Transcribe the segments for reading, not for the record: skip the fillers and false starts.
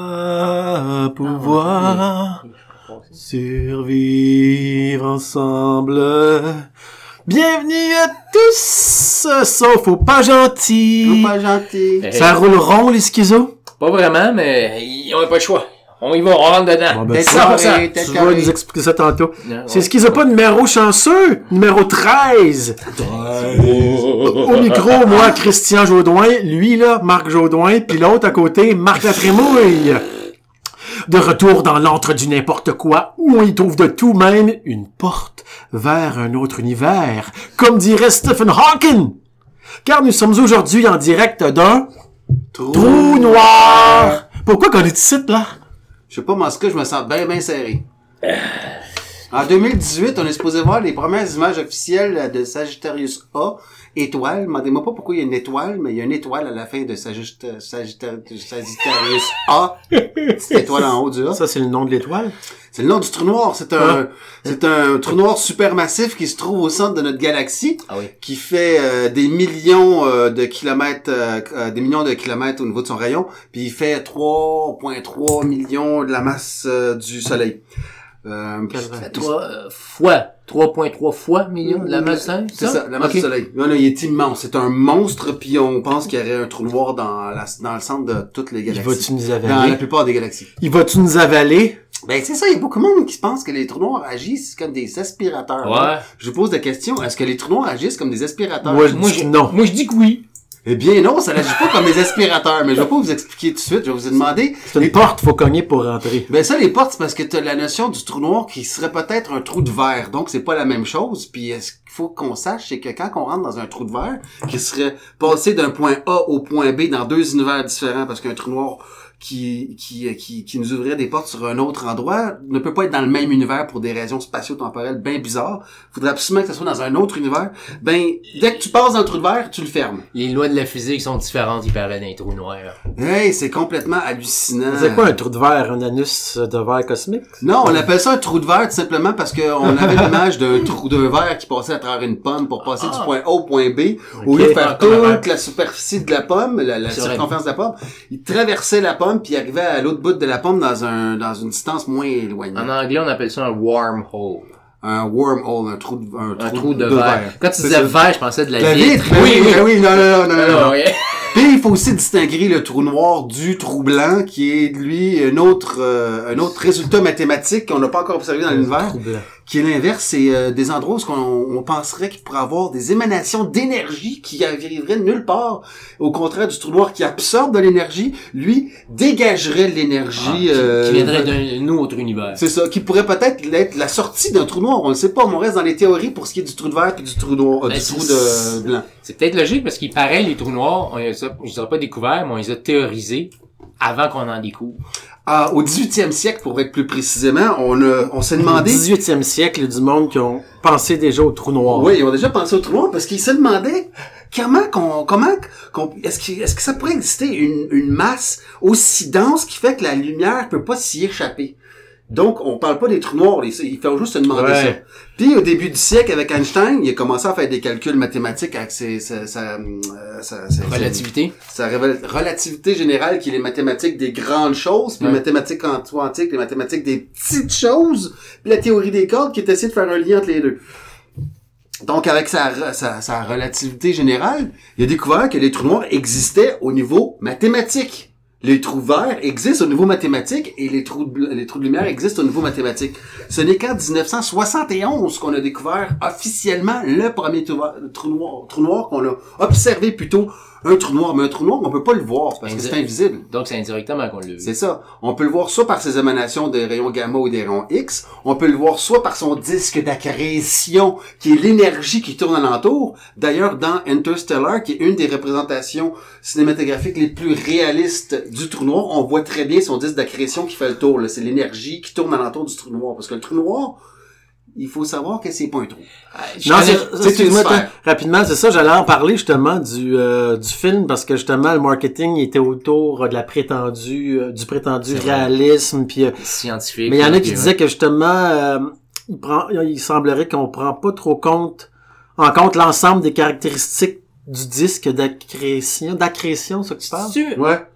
va pouvoir survivre ensemble. Bienvenue à tous, sauf aux pas gentils. Pas gentil. Ça roule rond, les schizos? Pas vraiment, mais on n'a pas le choix. On y va, on rentre dedans. Bon, ben, T'es tu carré, t'es vas carré. nous expliquer ça tantôt. Non, C'est ouais. Schizopas numéro chanceux, numéro 13. Au micro, moi, Christian Jaudoin, lui, là, Marc Jaudoin, puis l'autre à côté, Marc Latrémouille. De retour dans l'antre du n'importe quoi, où on y trouve de tout, même une porte vers un autre univers, comme dirait Stephen Hawking. Car nous sommes aujourd'hui en direct d'un trou noir. Pourquoi qu'on est ici, là? Je sais pas, moi, en ce cas, je me sens bien serré. En 2018, on est supposé voir les premières images officielles de Sagittarius A, étoile. Demandez-moi pas pourquoi il y a une étoile, mais il y a une étoile à la fin de Sagittarius A. Petite étoile en haut du A. Ça, c'est le nom de l'étoile? C'est le nom du trou noir. C'est un trou noir supermassif qui se trouve au centre de notre galaxie. Ah oui. Qui fait des millions de kilomètres au niveau de son rayon, puis il fait 3,3 millions de la masse du Soleil. Fait 3.3 fois million de la masse, hein? C'est ça, la masse du Soleil. Là, il est immense. C'est un monstre, puis on pense qu'il y aurait un trou noir dans le centre de toutes les Il galaxies. va-tu nous Dans avaler? la plupart des galaxies. Il va-tu nous avaler? Ben, c'est ça, il y a beaucoup de monde qui pense que les trous noirs agissent comme des aspirateurs. Ouais. Je vous pose la question, est-ce que les trous noirs agissent comme des aspirateurs? Moi, je dis non. Moi, je dis que oui. Eh bien, non, ça n'agit pas comme des aspirateurs, mais je vais pas vous expliquer tout de suite, je vais vous demander. C'est une porte, faut cogner pour rentrer. Ben ça, les portes, c'est parce que t'as la notion du trou noir qui serait peut-être un trou de verre. Donc, c'est pas la même chose. Puis, ce qu'il faut qu'on sache, c'est que quand on rentre dans un trou de verre, qui serait passé d'un point A au point B dans deux univers différents, parce qu'un trou noir qui nous ouvrirait des portes sur un autre endroit ne peut pas être dans le même univers pour des raisons spatio-temporelles bien bizarres. Faudrait absolument que ça soit dans un autre univers. Ben, dès que tu passes dans le trou de verre, tu le fermes. Les lois de la physique sont différentes, il paraît, d'un trou noir. Hey, c'est complètement hallucinant. C'est quoi un trou de verre? Un anus de verre cosmique? Non, on appelle ça un trou de verre tout simplement parce qu'on avait l'image d'un trou de verre qui passait à travers une pomme pour passer du point A au point B. Au lieu de faire toute la superficie de la pomme, la circonférence de la pomme, il traversait la pomme puis il arrivait à l'autre bout de la pomme dans une distance moins éloignée. En anglais, on appelle ça un wormhole. Un wormhole, un trou de verre. Quand tu disais verre, je pensais de la vitre. Oui, non. Oui. Puis il faut aussi distinguer le trou noir du trou blanc, qui est lui un autre résultat mathématique qu'on n'a pas encore observé dans l'univers, qui est l'inverse. C'est des endroits où on penserait qu'il pourrait avoir des émanations d'énergie qui arriveraient de nulle part. Au contraire du trou noir qui absorbe de l'énergie, lui dégagerait de l'énergie Qui viendrait d'un autre univers. C'est ça, qui pourrait peut-être être la sortie d'un trou noir. On ne sait pas, mais on reste dans les théories pour ce qui est du trou de verre et du trou noir, du trou de blanc. C'est peut-être logique parce qu'il paraît les trous noirs, je dirais pas découverts, mais on les a théorisés avant qu'on en découvre. Au 18e siècle, pour être plus précisément, on s'est demandé... Au 18e siècle, il y a du monde qui ont pensé déjà au trou noir. Oui, ils ont déjà pensé au trou noir parce qu'ils se demandaient est-ce que ça pourrait exister une masse aussi dense qui fait que la lumière peut pas s'y échapper. Donc, on parle pas des trous noirs, il faut juste se demander ça. Puis, au début du siècle, avec Einstein, il a commencé à faire des calculs mathématiques avec sa Relativité. Sa relativité générale, qui est les mathématiques des grandes choses, puis les mathématiques quantiques, les mathématiques des petites choses, puis la théorie des cordes, qui est essayé de faire un lien entre les deux. Donc, avec sa relativité générale, il a découvert que les trous noirs existaient au niveau mathématique. Les trous verts existent au niveau mathématique et les trous de lumière existent au niveau mathématique. Ce n'est qu'en 1971 qu'on a découvert officiellement le premier trou noir qu'on a observé plutôt un trou noir. Mais un trou noir, on peut pas le voir parce que c'est invisible. Donc, c'est indirectement qu'on l'a vu. C'est ça. On peut le voir soit par ses émanations des rayons gamma ou des rayons X. On peut le voir soit par son disque d'accrétion, qui est l'énergie qui tourne alentour. D'ailleurs, dans Interstellar, qui est une des représentations cinématographiques les plus réalistes du trou noir, on voit très bien son disque d'accrétion qui fait le tour. Là. C'est l'énergie qui tourne alentour du trou noir. Parce que le trou noir, il faut savoir que c'est pas un trou. Non, rapidement, c'est ça, j'allais en parler justement du film parce que justement le marketing était autour de la prétendue du prétendu réalisme puis scientifique. Mais il y en a qui disaient que justement il semblerait qu'on prend pas trop en compte l'ensemble des caractéristiques du disque d'accrétion, c'est ça que tu parles? Ouais.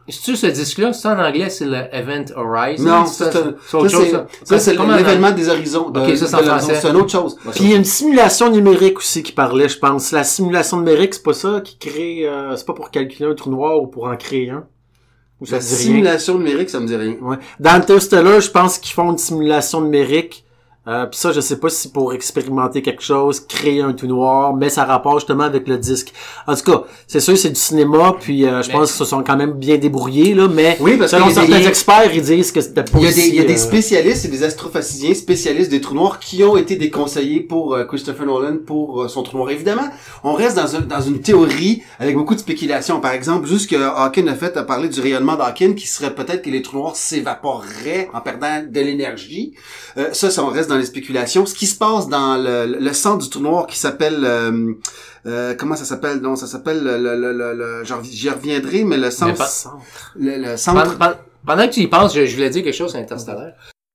C'est-tu ce disque-là? C'est en anglais, c'est le Event Horizon? Non, c'est ça, autre chose, c'est comment l'événement des horizons. Ok, ça, c'est en français. C'est une autre chose. Puis il y a une simulation numérique aussi qui parlait, je pense. La simulation numérique, c'est pas ça qui crée... c'est pas pour calculer un trou noir ou pour en créer un? Ou ça La te dit rien? simulation numérique, ça me dit rien. Ouais. Dans Interstellar, je pense qu'ils font une simulation numérique. Puis ça, je sais pas si c'est pour expérimenter quelque chose, créer un tout noir, mais ça rapporte justement avec le disque. En tout cas, c'est sûr, c'est du cinéma, puis je pense qu'ils se sont quand même bien débrouillés, là, mais Oui, parce selon qu'il y a certains des- experts, ils disent que c'était pas Il y a aussi, des spécialistes et des astrophysiciens spécialistes des trous noirs qui ont été déconseillés pour Christopher Nolan pour son trou noir. Évidemment, on reste dans une théorie avec beaucoup de spéculation. Par exemple, juste que Hawking a parlé du rayonnement d'Hawking qui serait peut-être que les trous noirs s'évaporeraient en perdant de l'énergie. Ça, on reste dans les spéculations. Ce qui se passe dans le centre du trou noir qui s'appelle... comment ça s'appelle? Non, ça s'appelle j'y reviendrai, mais le centre... Le centre... Pendant que tu y penses, je voulais dire quelque chose sur Interstellar.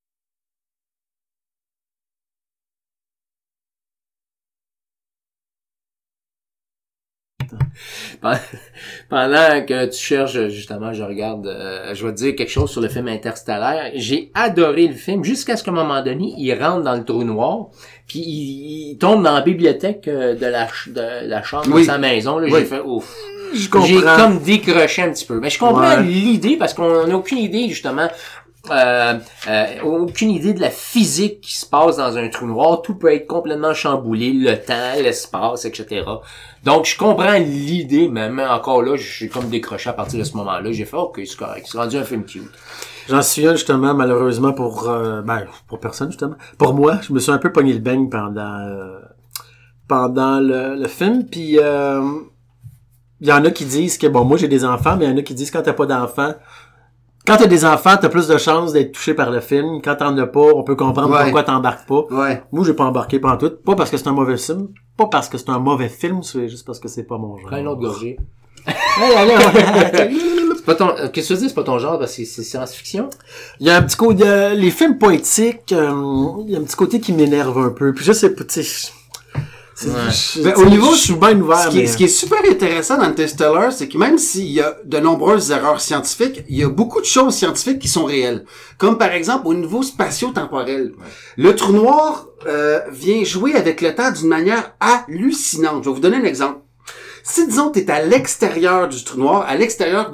Pendant que tu cherches, justement, je regarde, je vais te dire quelque chose sur le film Interstellaire. J'ai adoré le film jusqu'à ce qu'à un moment donné, il rentre dans le trou noir, puis il tombe dans la bibliothèque de la chambre Oui. de sa maison. Là, Oui. j'ai fait ouf. Je comprends. J'ai comme décroché un petit peu. Mais je comprends Ouais. l'idée parce qu'on n'a aucune idée, justement, aucune idée de la physique qui se passe dans un trou noir. Tout peut être complètement chamboulé, le temps, l'espace, etc. Donc, je comprends l'idée, mais même encore là, j'ai comme décroché à partir de ce moment-là. J'ai fait, ok, c'est correct. C'est rendu un film cute. J'en suis un, justement, malheureusement, pour personne, justement. Pour moi, je me suis un peu pogné le beigne pendant le film, puis il y en a qui disent que, bon, moi j'ai des enfants, mais il y en a qui disent que quand t'as pas d'enfants, quand t'as des enfants, t'as plus de chances d'être touché par le film. Quand t'en as pas, on peut comprendre Ouais. pourquoi t'embarques pas. Ouais. Moi, j'ai pas embarqué pantoute. Pas parce que c'est un mauvais film. Pas parce que c'est un mauvais film, c'est juste parce que c'est pas mon genre. Prends une autre gorgée. Hey, allez, C'est pas ton, qu'est-ce que tu dis, c'est pas ton genre, parce que c'est science-fiction? il y a un petit côté, les films poétiques, il y a un petit côté qui m'énerve un peu. Puis je sais pas, tu sais, Ben, au niveau- je suis bien ouvert, Ce qui est super intéressant dans Interstellar, c'est que même s'il y a de nombreuses erreurs scientifiques, il y a beaucoup de choses scientifiques qui sont réelles. Comme par exemple au niveau spatio-temporel. Le trou noir vient jouer avec le temps d'une manière hallucinante. Je vais vous donner un exemple. Si, disons, t'es à l'extérieur du trou noir, à l'extérieur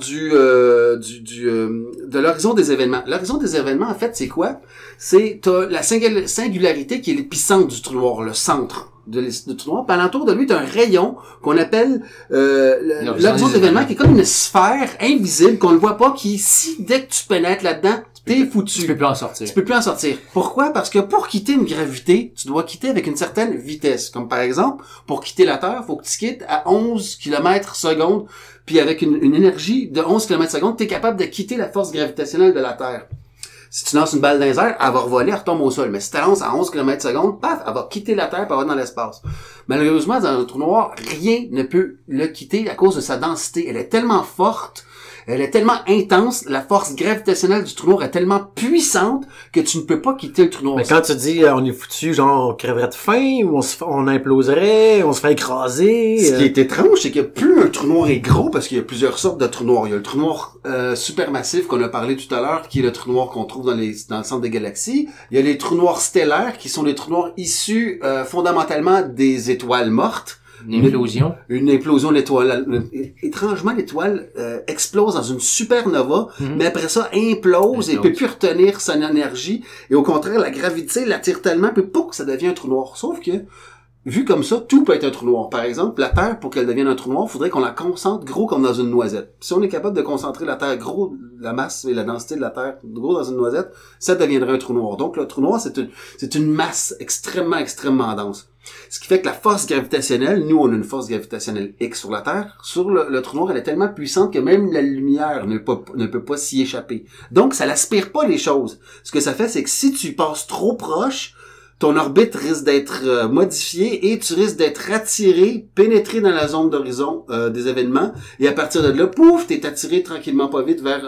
de l'horizon des événements. L'horizon des événements, en fait, c'est quoi? T'as la singularité qui est l'épicentre du trou noir, le centre du trou noir. Puis alentour de lui, t'as un rayon qu'on appelle l'horizon des événements, qui est comme une sphère invisible qu'on ne voit pas, qui, dès que tu pénètres là-dedans, t'es foutu. Tu peux plus en sortir. Tu peux plus en sortir. Pourquoi? Parce que pour quitter une gravité, tu dois quitter avec une certaine vitesse. Comme par exemple, pour quitter la Terre, faut que tu quittes à 11 km/s. Puis avec une énergie de 11 km/s, tu es capable de quitter la force gravitationnelle de la Terre. Si tu lances une balle dans les airs, elle va revoler, elle retombe au sol. Mais si tu la lances à 11 km/s, paf, elle va quitter la Terre et elle va dans l'espace. Malheureusement, dans un trou noir, rien ne peut le quitter à cause de sa densité. Elle est tellement forte, elle est tellement intense, la force gravitationnelle du trou noir est tellement puissante que tu ne peux pas quitter le trou noir. Mais quand tu dis on est foutu, genre on crèverait de faim, ou on imploserait, on se fait écraser. Ce qui est étrange, c'est que plus un trou noir est gros, parce qu'il y a plusieurs sortes de trous noirs. Il y a le trou noir supermassif qu'on a parlé tout à l'heure, qui est le trou noir qu'on trouve dans le centre des galaxies. Il y a les trous noirs stellaires, qui sont les trous noirs issus fondamentalement des étoiles mortes. Une implosion. Une implosion d'étoiles. Étrangement, l'étoile explose dans une supernova, mais après ça implose et peut plus retenir son énergie. Et au contraire, la gravité l'attire tellement, puis pouf, ça devient un trou noir. Sauf que, vu comme ça, tout peut être un trou noir. Par exemple, la Terre, pour qu'elle devienne un trou noir, il faudrait qu'on la concentre gros comme dans une noisette. Si on est capable de concentrer la Terre gros, la masse et la densité de la Terre gros dans une noisette, ça deviendrait un trou noir. Donc, le trou noir, c'est une masse extrêmement, extrêmement dense. Ce qui fait que la force gravitationnelle, nous, on a une force gravitationnelle X sur la Terre. Sur le trou noir, elle est tellement puissante que même la lumière ne peut pas s'y échapper. Donc, ça n'aspire pas les choses. Ce que ça fait, c'est que si tu passes trop proche, ton orbite risque d'être modifiée et tu risques d'être attiré, pénétré dans la zone d'horizon des événements. Et à partir de là, pouf, t'es attiré tranquillement pas vite vers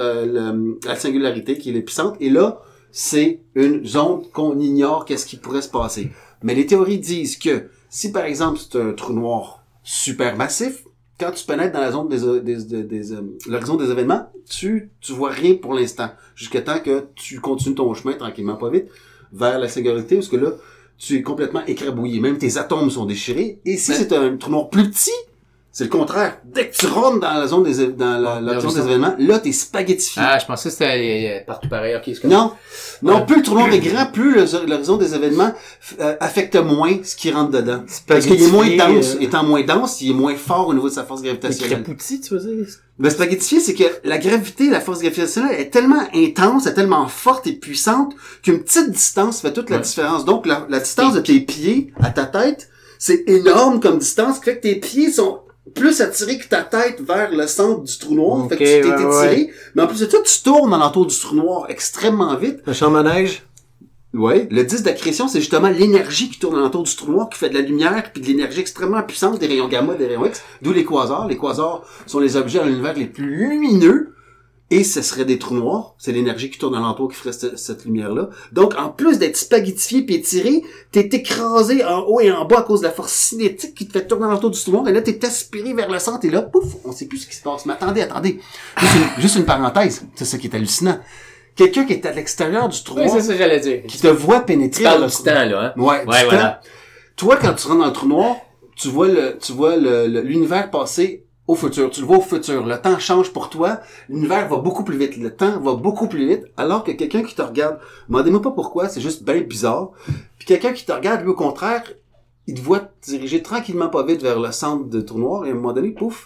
la singularité qui est l'épicentre. Et là, c'est une zone qu'on ignore qu'est-ce qui pourrait se passer. Mais les théories disent que si, par exemple, c'est un trou noir supermassif, quand tu pénètres dans la zone l'horizon des événements, tu vois rien pour l'instant. Jusqu'à temps que tu continues ton chemin tranquillement, pas vite, vers la singularité, parce que là, tu es complètement écrabouillé. Même tes atomes sont déchirés. Et si c'est un trou noir plus petit, c'est le contraire. Dès que tu rentres dans la zone l'horizon des événements, là, t'es spaghettifié. Ah, je pensais que c'était partout pareil. Ok, c'est Non, plus le trou noir est grand, plus l'horizon des événements affecte moins ce qui rentre dedans. Parce qu'il est moins dense. Étant moins dense, il est moins fort au niveau de sa force gravitationnelle. Crapoutis, tu veux dire? Le spaghettifié, c'est que la gravité, la force gravitationnelle est tellement intense, est tellement forte et puissante qu'une petite distance fait toute la différence. Donc, la distance de tes pieds à ta tête, c'est énorme comme distance, qui fait que tes pieds sont plus attiré que ta tête vers le centre du trou noir. Fait que tu t'es étiré. Mais en plus de ça, tu tournes alentour du trou noir extrêmement vite. Le champ manège? Ouais. Le disque d'accrétion, c'est justement l'énergie qui tourne alentour du trou noir, qui fait de la lumière, puis de l'énergie extrêmement puissante, des rayons gamma, des rayons X, d'où les quasars. Les quasars sont les objets dans l'univers les plus lumineux. Et ce serait des trous noirs. C'est l'énergie qui tourne alentour qui ferait cette lumière-là. Donc, en plus d'être spaghettifié puis étiré, t'es écrasé en haut et en bas à cause de la force cinétique qui te fait tourner alentour du trou noir. Et là, t'es aspiré vers le centre. Et là, pouf, on sait plus ce qui se passe. Mais attendez. Juste une parenthèse. C'est ça qui est hallucinant. Quelqu'un qui est à l'extérieur du trou noir. Oui, c'est ça que j'allais dire. Qui te voit pénétrer. Tu parles du temps, là, hein? Ouais, voilà. Toi, quand tu rentres dans le trou noir, tu vois l'univers passer au futur. Tu le vois au futur. Le temps change pour toi. L'univers va beaucoup plus vite. Le temps va beaucoup plus vite. Alors que quelqu'un qui te regarde, demandez-moi pas pourquoi, c'est juste bien bizarre. Puis quelqu'un qui te regarde, lui, au contraire, il te voit te diriger tranquillement pas vite vers le centre du trou noir et à un moment donné, pouf,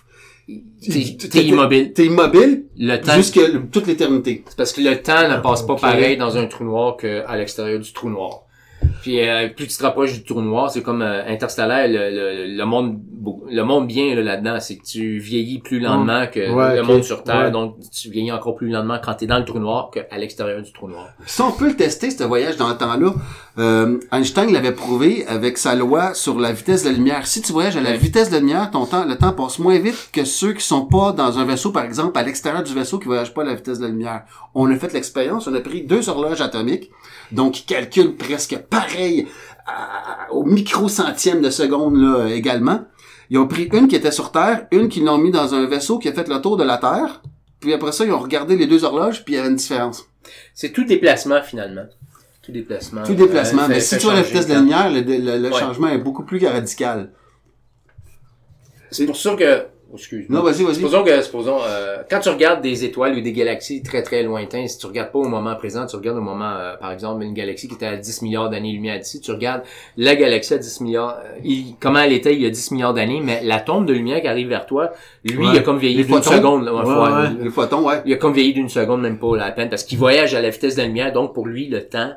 t'es immobile. T'es immobile. Le temps. Jusqu'à toute l'éternité. C'est parce que le temps ne passe pas pareil dans un trou noir qu'à l'extérieur du trou noir. Puis plus tu te rapproches du trou noir, c'est comme Interstellaire, le monde bien là-dedans, c'est que tu vieillis plus lentement que le monde sur Terre, donc tu vieillis encore plus lentement quand t'es dans le trou noir qu'à l'extérieur du trou noir. Si on peut le tester, ce voyage dans le temps-là, Einstein l'avait prouvé avec sa loi sur la vitesse de la lumière. Si tu voyages à la vitesse de la lumière, le temps passe moins vite que ceux qui sont pas dans un vaisseau, par exemple, à l'extérieur du vaisseau, qui voyagent pas à la vitesse de la lumière. On a fait l'expérience, on a pris 2 horloges atomiques, donc qui calculent presque pareil au micro-centième de seconde là également. Ils ont pris une qui était sur Terre, une qu'ils l'ont mis dans un vaisseau qui a fait le tour de la Terre, puis après ça, ils ont regardé les 2 horloges, puis il y avait une différence. C'est tout déplacement, finalement. Tout déplacement. Mais si tu vois la vitesse de la lumière, le changement est beaucoup plus radical. C'est pour ça que... excuse-moi. Non, vas-y. Supposons, quand tu regardes des étoiles ou des galaxies très très lointaines, si tu regardes pas au moment présent, tu regardes au moment, par exemple, une galaxie qui était à 10 milliards d'années-lumière d'ici, tu regardes la galaxie à 10 milliards, comment elle était il y a 10 milliards d'années, mais l'atome de lumière qui arrive vers toi, lui, il a comme vieilli d'une seconde. Les photons, ouais. Il a comme vieilli d'une seconde, même pas la peine, parce qu'il voyage à la vitesse de la lumière, donc pour lui, le temps,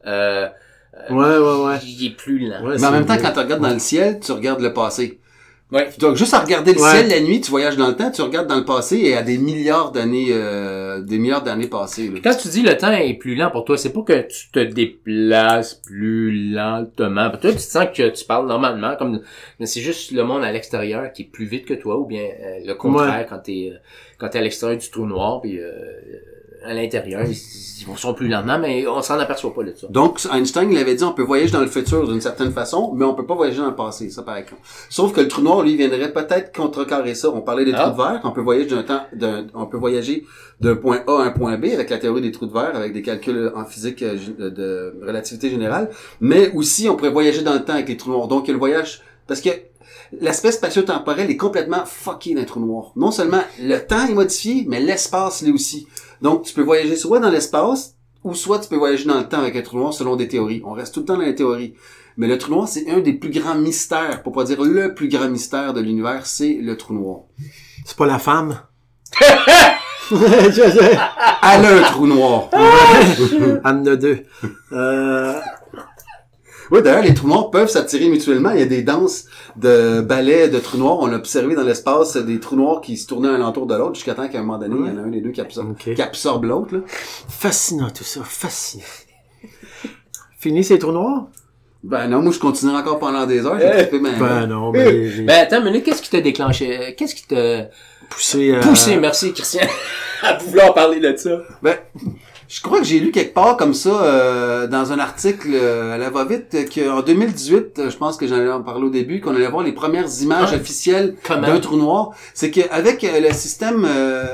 il est plus lent. Ouais, mais en même temps, quand tu regardes dans le ciel, tu regardes le passé. Ouais. Donc, juste à regarder le ciel la nuit, tu voyages dans le temps, tu regardes dans le passé et à des milliards d'années passées. Là. Quand tu dis le temps est plus lent pour toi, c'est pas que tu te déplaces plus lentement. Pour toi, tu te sens que tu parles normalement, mais c'est juste le monde à l'extérieur qui est plus vite que toi, ou bien le contraire quand t'es à l'extérieur du trou noir, puis à l'intérieur, ils sont plus lentement, mais on s'en aperçoit pas de ça. Donc, Einstein, il avait dit, on peut voyager dans le futur d'une certaine façon, mais on peut pas voyager dans le passé, ça paraît con. Sauf que le trou noir, lui, viendrait peut-être contrecarrer ça. On parlait des trous de verre, on peut voyager d'un point A à un point B avec la théorie des trous de verre, avec des calculs en physique de relativité générale, mais aussi, on pourrait voyager dans le temps avec les trous noirs. Donc, le voyage, parce que l'aspect spatio-temporel est complètement fucké d'un trou noir. Non seulement le temps est modifié, mais l'espace l'est aussi. Donc, tu peux voyager soit dans l'espace, ou soit tu peux voyager dans le temps avec un trou noir selon des théories. On reste tout le temps dans les théories. Mais le trou noir, c'est un des plus grands mystères, pour pas dire le plus grand mystère de l'univers, c'est le trou noir. C'est pas la femme? Elle a un trou noir. Anne de 2. Oui, d'ailleurs, les trous noirs peuvent s'attirer mutuellement. Il y a des danses de ballets de trous noirs. On a observé dans l'espace des trous noirs qui se tournaient un l'entour de l'autre jusqu'à temps qu'à un moment donné, il y en a un des deux qui absorbe l'autre. Là. Fascinant tout ça, fascinant. Fini ces trous noirs? Ben non, moi je continue encore pendant des heures. Non, mais... Ben attends, mais qu'est-ce qui t'a déclenché? Qu'est-ce qui t'a... Poussé, merci Christian, à vouloir parler de ça. Ben... Je crois que j'ai lu quelque part comme ça, dans un article à la va-vite, qu'en 2018, je pense que j'en avais parlé au début, qu'on allait voir les premières images officielles d'un trou noir. C'est qu'avec le système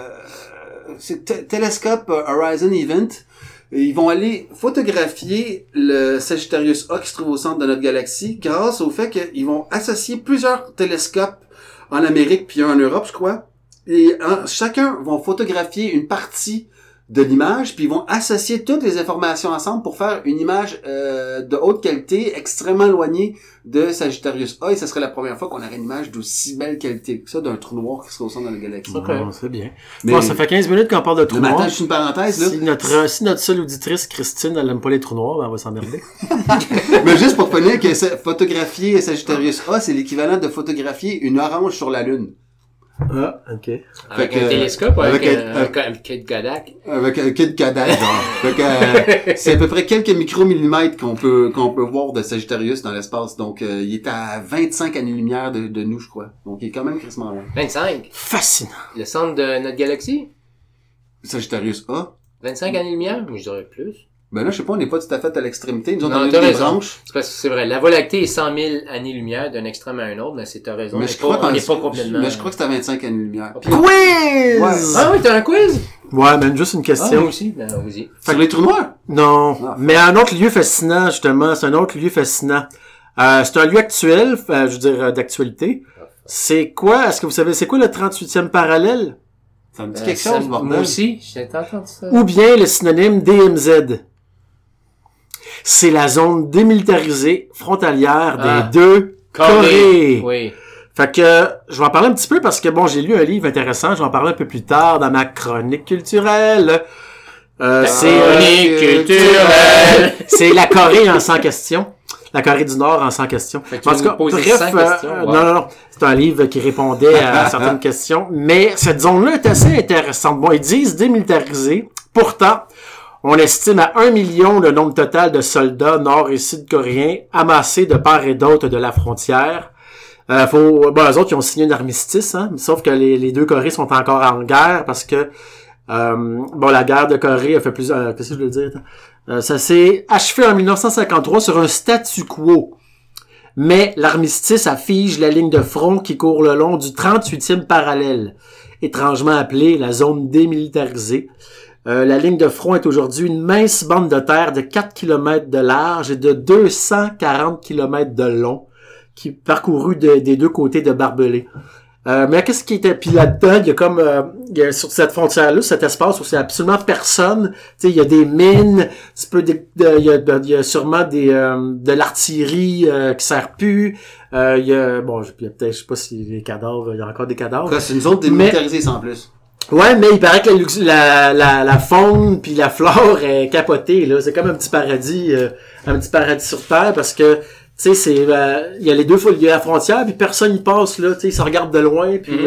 Telescope Horizon Event, ils vont aller photographier le Sagittarius A qui se trouve au centre de notre galaxie grâce au fait qu'ils vont associer plusieurs télescopes en Amérique puis un en Europe, je crois. Et chacun vont photographier une partie de l'image, puis ils vont associer toutes les informations ensemble pour faire une image de haute qualité, extrêmement éloignée de Sagittarius A, et ce serait la première fois qu'on aurait une image d'aussi belle qualité que ça d'un trou noir qui serait au centre de la galaxie. Bon, c'est bien. Mais bon, ça fait 15 minutes qu'on parle de trous noirs. juste une parenthèse, là. Si notre seule auditrice, Christine, elle aime pas les trous noirs, ben elle va s'emmerder. Mais juste pour finir que photographier Sagittarius A, c'est l'équivalent de photographier une orange sur la Lune. Ah, ok. Avec un télescope ou avec un kit Kodak? Avec un kit Kodak, genre. Fait que, c'est à peu près quelques micromillimètres qu'on peut voir de Sagittarius dans l'espace. Donc, il est à 25 années-lumière de nous, je crois. Donc, il est quand même crissement loin. 25? Fascinant. Le centre de notre galaxie? Sagittarius A? 25 années-lumière? Mais je dirais plus. Ben là, je sais pas, on n'est pas tout à fait à l'extrémité. Nous, on Non, a t'as des raison. branches. C'est parce que c'est vrai. La Voie lactée est 100 000 années-lumière d'un extrême à un autre, mais t'as raison. Mais on n'est pas complètement... Mais je crois que c'est à 25 années-lumière. Quiz! Ouais. Ah oui, t'as un quiz? Ouais, même juste une Ah, question. moi aussi. Ben, vas-y. Sur les trous noirs? Non. Ah. Mais un autre lieu fascinant, justement. C'est un autre lieu fascinant. C'est un lieu actuel, je veux dire, d'actualité. C'est quoi? Est-ce que vous savez, c'est quoi le 38e parallèle? Ça me dit quelque chose, bordel. Moi aussi, j'ai entendu ça. Ou bien le synonyme DMZ? C'est la zone démilitarisée frontalière des deux Corées. Oui. Fait que, je vais en parler un petit peu parce que, bon, j'ai lu un livre intéressant, je vais en parler un peu plus tard dans ma chronique culturelle. C'est la Corée en 100 questions. La Corée du Nord en 100 questions. En tout cas, bref, non. C'est un livre qui répondait à certaines questions. Mais cette zone-là est assez intéressante. Bon, ils disent démilitarisée. Pourtant, on estime à 1 million le nombre total de soldats nord- et sud-coréens amassés de part et d'autre de la frontière. Eux autres, ils ont signé un armistice, hein, sauf que les deux Corées sont encore en guerre parce que, la guerre de Corée a fait plusieurs... qu'est-ce que je veux dire? Ça s'est achevé en 1953 sur un statu quo. Mais l'armistice affige la ligne de front qui court le long du 38e parallèle, étrangement appelée la zone démilitarisée. La ligne de front est aujourd'hui une mince bande de terre de 4 km de large et de 240 km de long, qui est parcourue des deux côtés de barbelés. Mais qu'est-ce qui était... Puis là-dedans, il y a sur cette frontière-là, cet espace où c'est absolument personne. Tu sais, il y a des mines, il y a sûrement de l'artillerie qui sert plus. Il y a peut-être, je sais pas si les cadavres, il y a encore des cadavres. C'est une zone démilitarisée sans plus. Ouais, mais il paraît que la faune puis la flore est capotée, là. C'est comme un petit paradis sur Terre parce que, tu sais, il y a les deux fois, il y a la frontière puis personne y passe, là. Tu sais, ils se regardent de loin puis,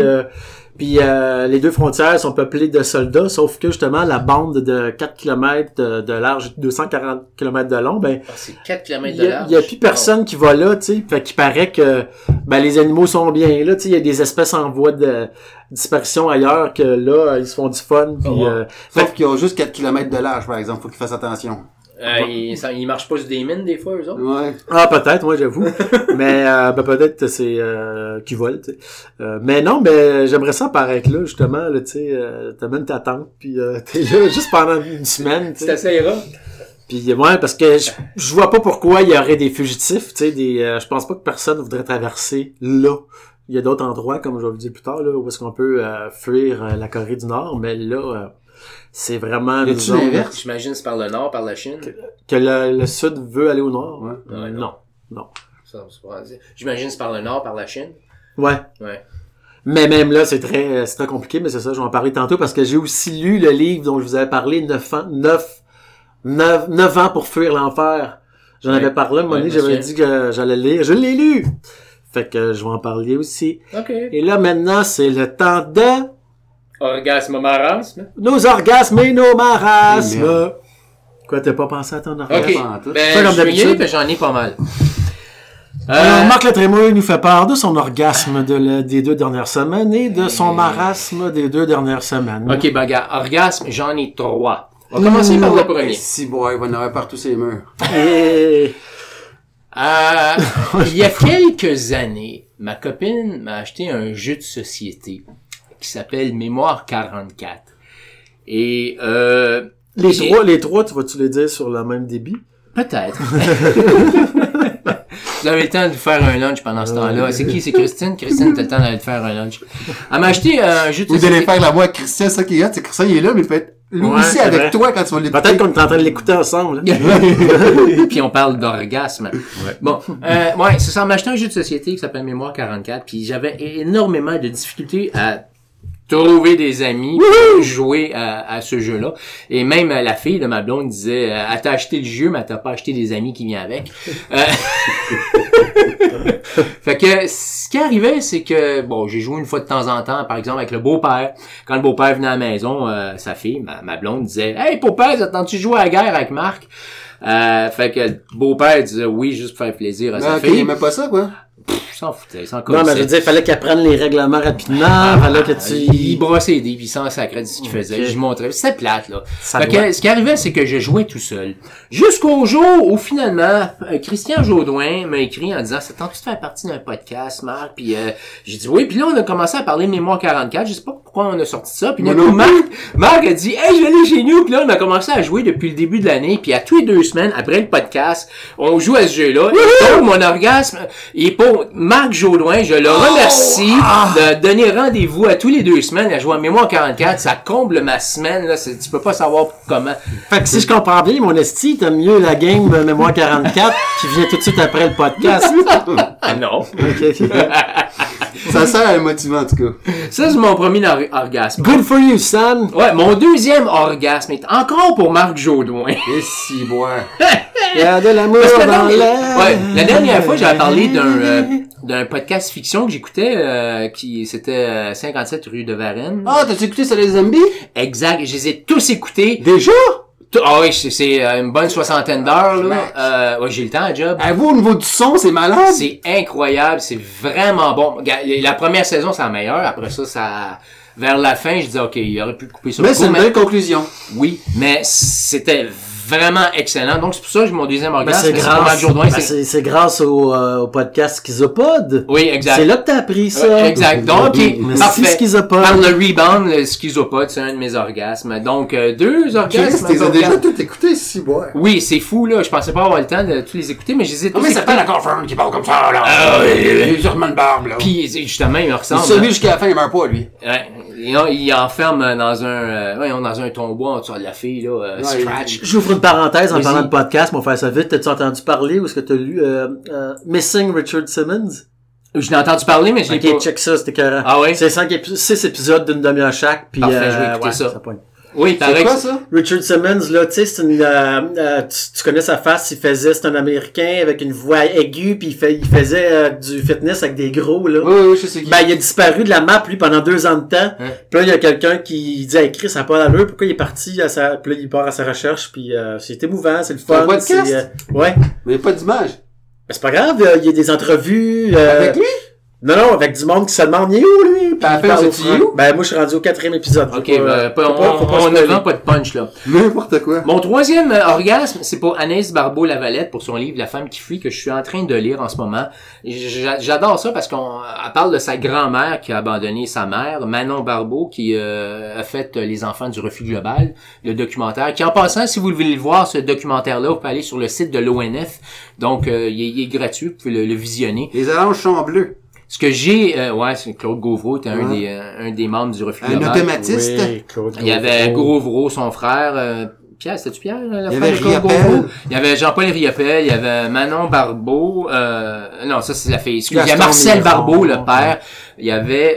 les deux frontières sont peuplées de soldats, sauf que, justement, la bande de 4 km de large, 240 km de long, c'est 4 km de large. Il y a plus personne qui va là, tu sais. Fait qu'il paraît que, les animaux sont bien là, tu sais. Il y a des espèces en voie de disparition ailleurs que là, ils se font du fun. Puis, sauf qu'ils ont juste 4 km de large, par exemple. Faut qu'ils fassent attention. Ils marchent pas sur des mines, des fois, eux autres? Ouais. Ah, peut-être, moi, j'avoue. Mais, peut-être c'est, qu'ils volent, tu sais. Mais non, j'aimerais ça paraître là, justement, là, tu sais, t'amènes ta tante, puis t'es là juste pendant une semaine, tu sais. C'est assez rare. Puis, ouais, parce que je vois pas pourquoi il y aurait des fugitifs, tu sais, je pense pas que personne voudrait traverser là. Il y a d'autres endroits, comme je vais vous dire plus tard, là, où est-ce qu'on peut fuir la Corée du Nord, mais là, c'est vraiment une zone... l'inverse? J'imagine c'est par le nord, par la Chine. Que le sud veut aller au nord? Ouais. Non. Ça, c'est pas dire. J'imagine c'est par le nord, par la Chine. Ouais. Mais même là, c'est très compliqué, mais c'est ça, je vais en parler tantôt, parce que j'ai aussi lu le livre dont je vous avais parlé, 9 ans pour fuir l'enfer. J'en avais parlé, à un moment donné, j'avais dit que j'allais le lire. Je l'ai lu! Fait que je vais en parler aussi. OK. Et là, maintenant, c'est le temps de... Orgasme, marasme. Nos orgasmes et nos marasmes. Quoi, t'as pas pensé à ton orgasme? OK. Comme d'habitude. J'en ai pas mal. Alors, Marc Latrémouille nous fait part de son orgasme des 2 dernières semaines et de son marasme des 2 dernières semaines. OK, gars, orgasme, j'en ai 3. On va commencer par le premier. Si, boy, il va en avoir partout ses murs. Et... Il y a quelques années, ma copine m'a acheté un jeu de société qui s'appelle Mémoire 44. Et les trois, tu vas-tu les dire sur le même débit? peut-être. Vous avez le temps de faire un lunch pendant ce temps-là. C'est qui? C'est Christine? Christine, t'as le temps d'aller te faire un lunch. Elle m'a acheté un jeu de Ou société. d'aller faire la voix à Christian, ça qui est hot, c'est que Christian, il est là, mais il peut être lui Ouais, aussi c'est avec vrai. toi quand tu vas l'écouter. Peut-être qu'on est en train de l'écouter ensemble. Là. Puis on parle d'orgasme. Bon, ouais, c'est ça. On m'a acheté un jeu de société qui s'appelle Mémoire 44. Puis j'avais énormément de difficultés à trouver des amis pour jouer à ce jeu-là. Et même la fille de ma blonde disait, elle t'a acheté le jeu, mais elle t'a pas acheté des amis qui viennent avec. Fait que ce qui arrivait, c'est que bon, j'ai joué une fois de temps en temps, par exemple avec le beau-père. Quand le beau-père venait à la maison, sa fille, ma blonde disait, hey beau-père, attends-tu jouer à la guerre avec Marc? Fait que le beau-père disait oui, juste pour faire plaisir à sa Ok, il fille. aimait pas ça, quoi. Il s'en foutait, il s'en Non, collait. mais je veux dire, il fallait qu'elle prenne les règlements rapidement, fallait que tu... Il brossait les dés, puis il s'en sacrait de ce qu'il faisait. Ok. Je montrais. C'était plate, là. Ça Fait doit. que, ce qui arrivait, c'est que je jouais tout seul. Jusqu'au jour où, finalement, Christian Jodoin m'a écrit en disant, ça tente-tu de faire partie d'un podcast, Marc? Puis j'ai dit oui. Puis là, on a commencé à parler de Mémoire 44. Je sais pas pourquoi on a sorti ça. Puis d'un coup, Marc a dit, hey, je vais aller chez nous. Puis là, on a commencé à jouer depuis le début de l'année. Puis à tous les 2 semaines, après le podcast, on joue à ce jeu-là. Et donc, mon orgasme, il est pour Marc Jodoin. Je le remercie de donner rendez-vous à tous les 2 semaines à jouer à Mémoire 44. Ça comble ma semaine, là. Tu peux pas savoir comment. Fait que si je comprends bien, mon esti, t'aimes mieux la game Mémoire 44 qui vient tout de suite après le podcast. Ah non. Ok. Ça sert à le motiver, en tout cas. Ça, c'est mon premier orgasme. Good for you, son. Ouais, mon deuxième orgasme est encore pour Marc Jodoin. Et si, boy. Il y a de l'amour Parce que dans ouais, l'air. la dernière fois, j'avais parlé d'un podcast fiction que j'écoutais, qui c'était 57 rue de Varennes. Ah, t'as-tu écouté sur les zombies? Exact, je les ai tous écoutés. Déjà? Ah oui, c'est une bonne 60aine d'heures, là. Ouais, j'ai le temps à job. Vous, au niveau du son, c'est malade. C'est incroyable, c'est vraiment bon. La première saison, c'est la meilleure. Après ça, vers la fin, je disais, OK, il aurait pu couper ça. Mais c'est une belle conclusion. Oui, mais c'était vraiment excellent. Donc, c'est pour ça que mon deuxième Ben, orgasme, c'est c'est pour Marc grâce, Jodoin. c'est grâce au podcast Schizopod. Oui, exact. C'est là que t'as appris ça. Exact. Donc, OK, Merci parfait. Schizopod. Par le rebound, le schizopode, c'est un de mes orgasmes. Donc, 2 orgasmes. Chris, t'es déjà tout écouté, si, boy. Oui, c'est fou, là. Je pensais pas avoir le temps de tous les écouter, mais je les ai tous Non, mais ça écoutés. fait la confirme qui parle comme ça, là. oui. Il a une barbe, là. Puis, justement, il me ressemble. Celui jusqu'à la fin, il meurt pas, lui. Ouais. Il enferme dans un tombeau en dessous de la fille, là, Scratch. J'ouvre une parenthèse en Vas-y. parlant de podcast, mais on va faire ça vite. T'as-tu entendu parler ou est-ce que t'as lu Missing Richard Simmons? Je l'ai entendu parler, mais je l'ai Ok, pas. check ça, c'était écœurant. Ah ouais? C'est 6 épisodes d'une demi-heure chaque, puis Parfait, je vais écouter ça. pogne. Oui, C'est pareil. quoi, ça? Richard Simmons, là, tu sais, c'est une, tu connais sa face, c'est un Américain avec une voix aiguë, puis il faisait du fitness avec des gros, là. Oui, je sais qui. Ben, il a disparu de la map, lui, pendant 2 ans de temps. Hein? Puis là, il y a quelqu'un qui dit, hey, Chris, ça n'a pas d'allure, pourquoi il est parti puis là, il part à sa recherche, puis c'est émouvant, c'est le fun. un podcast? Ouais. Mais il n'y a pas d'image. Ben, c'est pas grave, il y a des entrevues. Avec lui? Non, avec du monde qui se demande, il est où, lui? Puis Ben, il parle c'est-tu au front. où? Ben, moi, je suis rendu au 4e épisode. Ok, Faut on ne spoiler. vend pas de punch, là. N'importe quoi. Mon troisième orgasme, c'est pour Anaïs Barbeau-Lavalette, pour son livre La femme qui fuit, que je suis en train de lire en ce moment. J'adore ça parce elle parle de sa grand-mère qui a abandonné sa mère, Manon Barbeau, qui a fait Les enfants du refus global, le documentaire. Qui, en passant, si vous voulez le voir, ce documentaire-là, vous pouvez aller sur le site de l'ONF. Donc, il est gratuit, vous pouvez le visionner. Les oranges sont bleues. Ce que j'ai, c'est Claude Gauvreau, était un des membres du refus Un global. automatiste. Oui, Claude Il y avait Gauvreau. Gauvreau, son frère, Pierre, c'était-tu Pierre, le Il y frère avait de Claude Riopelle. Gauvreau? Il y avait Jean-Paul Riopelle, il y avait Manon Barbeau, non, ça c'est la fille. Excuse, il y a Gaston Marcel Miron. Barbeau, le père. Il y avait,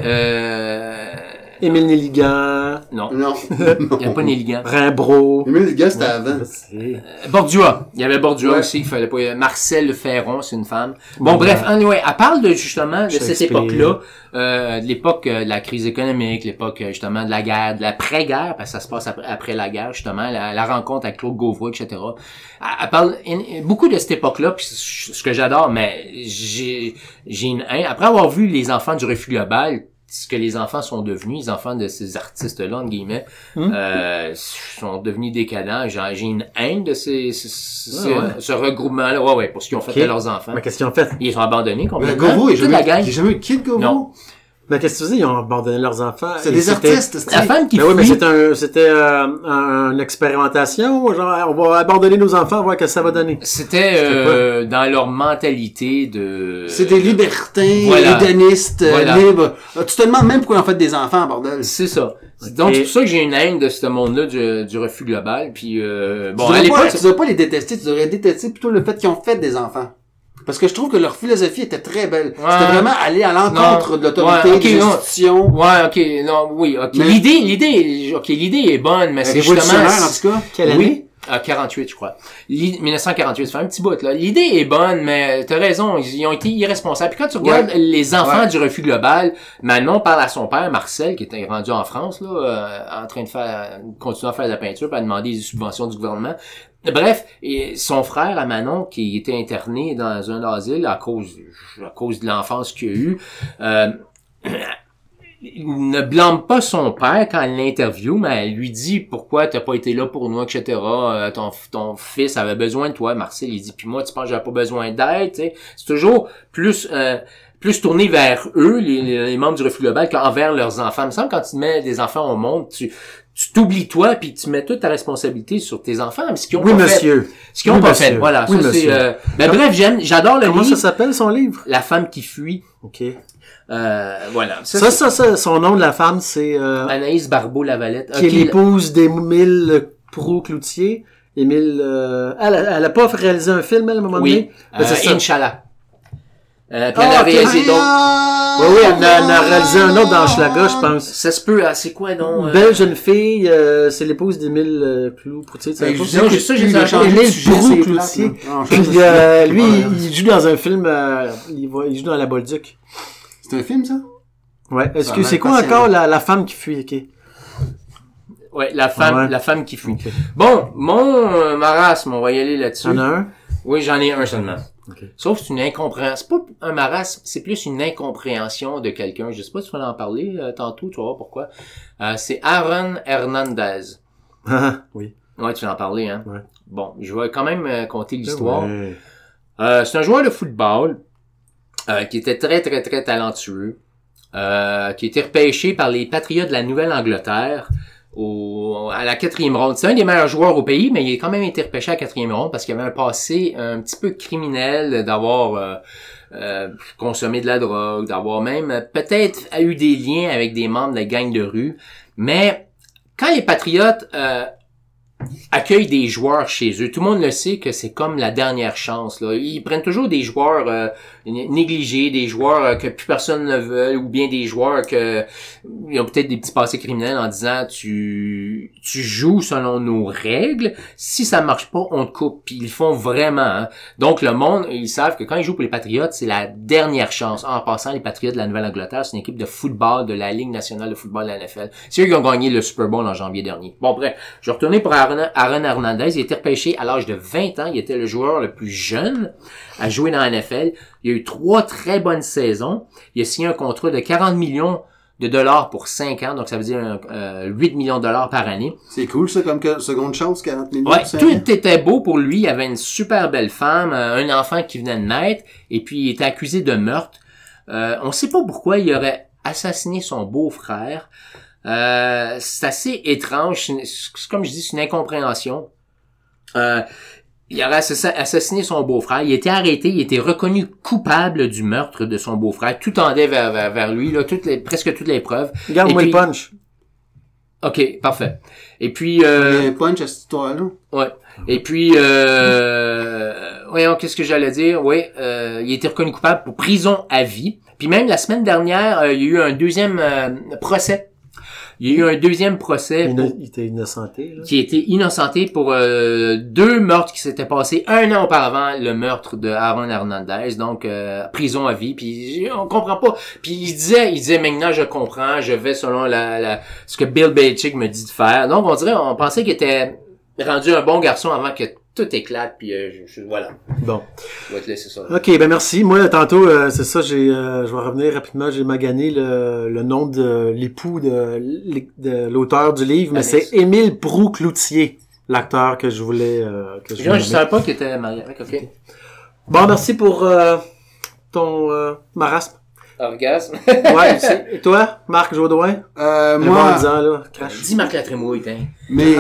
Émile Nelligan. non, Non. il y a pas Néligan. Rimbaud. Mais les gars, c'était avant. Bordua. Il y avait Bordua Ouais. aussi, il fallait pas, Marcel Ferron, c'est une femme. Bon, bref, anyway, elle parle justement de cette Shakespeare. époque-là, de l'époque de la crise économique, l'époque, justement, de la guerre, de l'après-guerre, parce que ça se passe après la guerre, justement, la rencontre avec Claude Gauvreau, etc. Elle parle beaucoup de cette époque-là, puis ce que j'adore, mais j'ai une haine. Après avoir vu Les enfants du refus global, ce que les enfants sont devenus, les enfants de ces artistes-là, entre guillemets, sont devenus décadents. J'ai une haine de ce regroupement-là. Ouais, pour ce qu'ils ont fait à leurs enfants. Mais qu'est-ce qu'ils ont fait? Ils ont abandonné complètement. Govo, il toute la gang. n'y a jamais eu de kid, Govo? Non. Mais qu'est-ce que tu dis? Ils ont abandonné leurs enfants. C'est des artistes, La femme qui Mais oui, mais fuit, c'était une expérimentation, genre, on va abandonner nos enfants, voir ce que ça va donner. c'était dans leur mentalité de... C'est des libertins, Voilà. hédonistes, Voilà. libres. Tu te demandes même pourquoi ils ont fait des enfants, bordel. C'est ça. Donc, c'est pour ça que j'ai une haine de ce monde-là du refus global. Puis, bon, à l'époque... Tu devrais pas les détester, tu devrais détester plutôt le fait qu'ils ont fait des enfants. Parce que je trouve que leur philosophie était très belle. Ouais. C'était vraiment aller à l'encontre de l'autorité, Ouais, ok, des non. institutions. Ouais, ok, non, oui, ok. Mais- L'idée est bonne, mais c'est justement... Révolutionnaire, en tout cas. Quelle année? Oui. 48, je crois. 1948, ça fait un petit bout, là. L'idée est bonne, mais t'as raison, ils ont été irresponsables. Puis quand tu regardes les enfants du refus global, Manon parle à son père, Marcel, qui était rendu en France, là, en train de continuer à faire de la peinture, puis à demander des subventions du gouvernement. Bref, et son frère à Manon, qui était interné dans un asile à cause de l'enfance qu'il a eue, il ne blâme pas son père quand elle l'interviewe, mais elle lui dit pourquoi t'as pas été là pour nous, etc. Ton fils avait besoin de toi. Marcel, il dit, puis moi, tu penses que j'avais pas besoin d'aide, tu sais. C'est toujours plus tourné vers eux, les membres du refus global, qu'envers leurs enfants. Il me semble que quand tu mets des enfants au monde, tu t'oublies toi, puis tu mets toute ta responsabilité sur tes enfants. Mais ce qu'ils ont Oui, pas monsieur. fait. Ce qu'ils ont pas fait. Voilà. Oui, ça, monsieur. c'est, bref, j'adore le Comment livre. ça s'appelle, son livre? La femme qui fuit. OK. Voilà. Ça, son nom de la femme, c'est, Anaïs Barbeau-Lavalette. qui est l'épouse d'Émile Proulx-Cloutier. Émile, elle a pas réalisé un film, elle, à un moment donné? Oui. Ben, c'est ça. Inch'Allah. Puis elle a réalisé d'autres. Oui, oui, elle en a réalisé un autre dans Schlaga, je pense. Ça se peut, c'est quoi donc? Belle jeune fille, c'est l'épouse d'Émile Proulx-Cloutier. Ben, tu je sais sais pas? que ça, j'ai j'ai changé de Émile sujet, c'est Proulx-Cloutier. plate, là. Puis, lui, il joue dans un film, il joue dans La Bolduc. C'est un film, ça? Ouais. Est-ce Ça que a c'est l'air quoi passionnant. encore la femme qui fuit, ok? Ouais, la femme qui fuit. Ok. Bon, mon marasme, on va y aller là-dessus. Y'en a un? Oui, j'en ai un seulement. Ok. Sauf que c'est une incompréhension. C'est pas un marasme, c'est plus une incompréhension de quelqu'un. Je sais pas si tu vas en parler tantôt, tu vas voir pourquoi. C'est Aaron Hernandez. Oui. Ouais, tu vas en parler, hein? Ouais. Bon, je vais quand même conter l'histoire. Ouais. C'est un joueur de football qui était très, très, très talentueux, qui a été repêché par les Patriots de la Nouvelle-Angleterre à la 4e ronde. C'est un des meilleurs joueurs au pays, mais il a quand même été repêché à la 4e ronde parce qu'il avait un passé un petit peu criminel, d'avoir consommé de la drogue, d'avoir même peut-être eu des liens avec des membres de la gang de rue. Mais quand les Patriots accueillent des joueurs chez eux, tout le monde le sait que c'est comme la dernière chance, là. Ils prennent toujours des joueurs négligés, des joueurs que plus personne ne veut, ou bien des joueurs que ils ont peut-être des petits passés criminels en disant tu joues selon nos règles, si ça marche pas, on te coupe. Puis ils le font vraiment, hein. Donc le monde, ils savent que quand ils jouent pour les Patriots, c'est la dernière chance. En passant, les Patriots de la Nouvelle-Angleterre, c'est une équipe de football de la Ligue nationale de football de la NFL. C'est eux qui ont gagné le Super Bowl en janvier dernier. Bon, bref, je vais retourner pour Aaron Hernandez. Il a été repêché à l'âge de 20 ans. Il était le joueur le plus jeune à jouer dans la NFL. Il a eu 3 très bonnes saisons. Il a signé un contrat de 40 millions de dollars pour 5 ans. Donc, ça veut dire 8 millions de dollars par année. C'est cool, ça, comme seconde chance, 40 millions. Ouais, tout était beau pour lui. Il avait une super belle femme, un enfant qui venait de naître, et puis il était accusé de meurtre. On sait pas pourquoi il aurait assassiné son beau-frère. C'est assez étrange. C'est comme je dis, c'est une incompréhension. Il aurait assassiné son beau-frère. Il a été arrêté. Il a été reconnu coupable du meurtre de son beau-frère. Tout tendait vers lui, là, presque toutes les preuves. Garde-moi Et le puis- punch. OK, parfait. Et puis... Il y a un punch à cette histoire-là. Ouais. Et puis, voyons, qu'est-ce que j'allais dire? Oui, il a été reconnu coupable pour prison à vie. Puis même la semaine dernière, il y a eu un deuxième procès. Il y a eu un deuxième procès Il était innocenté, là. qui a été innocenté pour 2 meurtres qui s'étaient passés 1 an auparavant, le meurtre de Aaron Hernandez, donc prison à vie. Puis on comprend pas. Puis il disait maintenant je comprends, je vais selon ce que Bill Belichick me dit de faire. Donc on pensait qu'il était rendu un bon garçon avant que tout éclate, puis voilà. Bon. Je vais te laisser ça. OK, ben merci. Moi, tantôt, c'est ça, je vais revenir rapidement, j'ai magané le nom de l'époux de l'auteur du livre, mais c'est Émile Proulx-Cloutier, l'acteur que je voulais... je savais pas qu'il était marié avec, OK. Bon, merci pour ton marasme. Orgasme. Ouais, et toi, Marc Jodoin? Moi... Dis Marc Latrémouille, Mais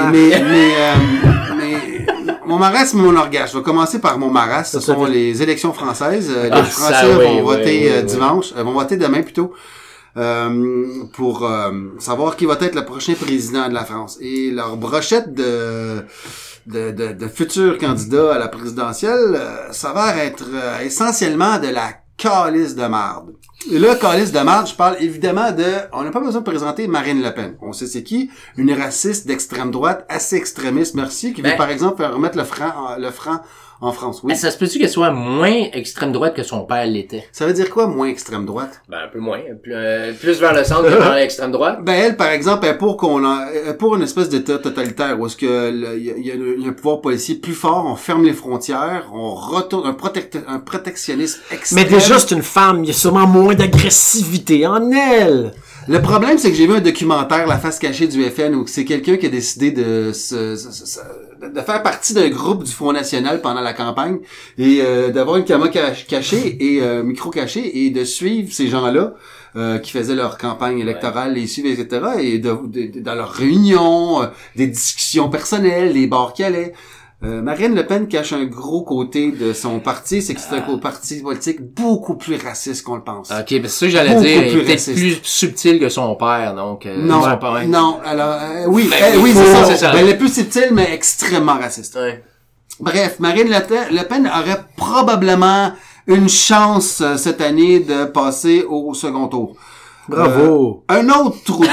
mon marasme et mon orgasme. Je vais commencer par mon marasme. Ce sont les élections françaises. Les Français vont voter dimanche. Vont voter demain plutôt. Pour savoir qui va être le prochain président de la France. Et leur brochette de futurs candidats à la présidentielle s'avère être essentiellement de la calice de marde. Et là, calice de marde, je parle évidemment on n'a pas besoin de présenter Marine Le Pen. On sait c'est qui? Une raciste d'extrême droite, assez extrémiste, merci, qui veut par exemple faire remettre le franc en France. Oui. Ça se peut-tu qu'elle soit moins extrême droite que son père l'était? Ça veut dire quoi, moins extrême droite? Ben, un peu moins. Plus vers le centre que vers l'extrême droite. Ben, elle, par exemple, est pour une espèce d'état totalitaire où est-ce que il y a un pouvoir policier plus fort, on ferme les frontières, on retourne un protectionnisme extrême. Mais déjà, c'est une femme, il y a sûrement moins d'agressivité en elle. Le problème, c'est que j'ai vu un documentaire, La face cachée du FN, où c'est quelqu'un qui a décidé de faire partie d'un groupe du Front National pendant la campagne et d'avoir une caméra cachée et micro caché et de suivre ces gens-là qui faisaient leur campagne électorale, les suivre, etc. Et dans leurs réunions, des discussions personnelles, les bars qu'il allait. Marine Le Pen cache un gros côté de son parti, c'est que c'est un parti politique beaucoup plus raciste qu'on le pense. OK, ben c'est ça que j'allais dire, il est peut-être plus subtil que son père, donc... non, alors, oui, c'est ça. Ben, elle est plus subtile, mais extrêmement raciste. Ouais. Bref, Marine Le Pen aurait probablement une chance cette année de passer au second tour. Bravo. Un autre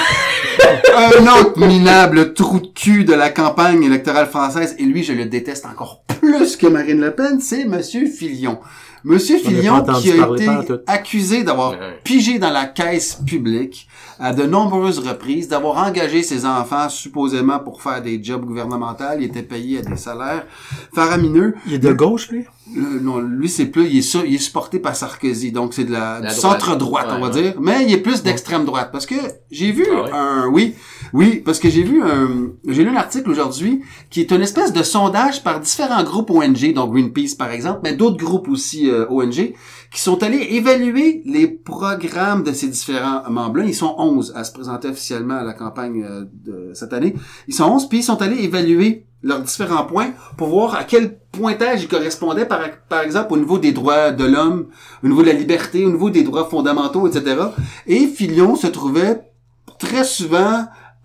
minable trou de cul de la campagne électorale française, et lui, je le déteste encore plus que Marine Le Pen, c'est Monsieur Fillon. Monsieur Fillon qui a été accusé d'avoir pigé dans la caisse publique à de nombreuses reprises, d'avoir engagé ses enfants supposément pour faire des jobs gouvernementaux. Il était payé à des salaires faramineux. Il est de gauche, lui? Non, lui, c'est plus, il est supporté par Sarkozy, donc c'est du centre-droite, on va dire. Mais il est plus d'extrême droite. Parce que j'ai vu parce que j'ai lu un article aujourd'hui qui est une espèce de sondage par différents groupes ONG, donc Greenpeace par exemple, mais d'autres groupes aussi ONG, qui sont allés évaluer les programmes de ces différents membres-là. Ils sont 11 à se présenter officiellement à la campagne de cette année. Ils sont 11, puis ils sont allés évaluer leurs différents points pour voir à quel pointage ils correspondaient, par exemple, au niveau des droits de l'homme, au niveau de la liberté, au niveau des droits fondamentaux, etc. Et Fillon se trouvait très souvent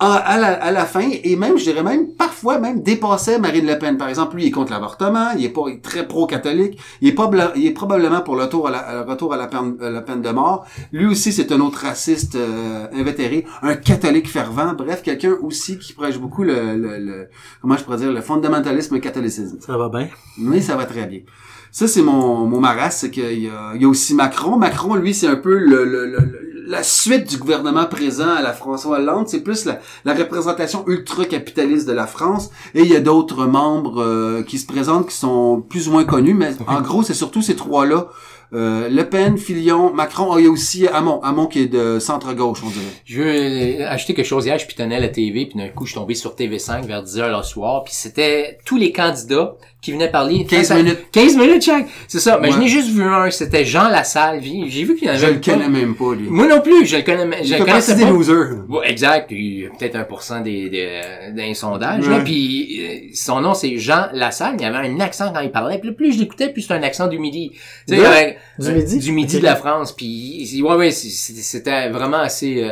à la fin, et même, je dirais même, parfois même, dépassait Marine Le Pen. Par exemple, lui, il est contre l'avortement, il est très pro-catholique, il est probablement pour le retour à la peine de mort. Lui aussi, c'est un autre raciste invétéré, un catholique fervent, bref, quelqu'un aussi qui prêche beaucoup comment je pourrais dire, le fondamentalisme catholicisme. Ça va bien? Oui, ça va très bien. Ça, c'est mon marasme, c'est qu'il y a aussi Macron. Macron, lui, c'est un peu la suite du gouvernement présent à la François Hollande. C'est plus la représentation ultra-capitaliste de la France. Et il y a d'autres membres qui se présentent qui sont plus ou moins connus. Mais en gros, c'est surtout ces trois-là. Le Pen, Fillon, Macron. Il y a aussi Hamon qui est de centre-gauche, on dirait. Je veux acheter quelque chose hier, je pitonnais la TV, puis d'un coup, je suis tombé sur TV5 vers 10h le soir, puis c'était tous les candidats qui venaient parler. 15 minutes. 15 minutes chaque. C'est ça. Mais je n'ai juste vu un, c'était Jean Lassalle. J'ai vu qu'il y en avait. Je le connais même pas, lui. Moi non plus, je le connaissais pas. Des losers. Ouais, exact. Puis peut-être 1% des sondages. Là, puis son nom, c'est Jean Lassalle. Il y avait un accent quand il parlait. Puis plus je l'écoutais, plus c'était un accent du Midi. Tu sais, du Midi? Du Midi de la France. Puis ouais, c'était vraiment assez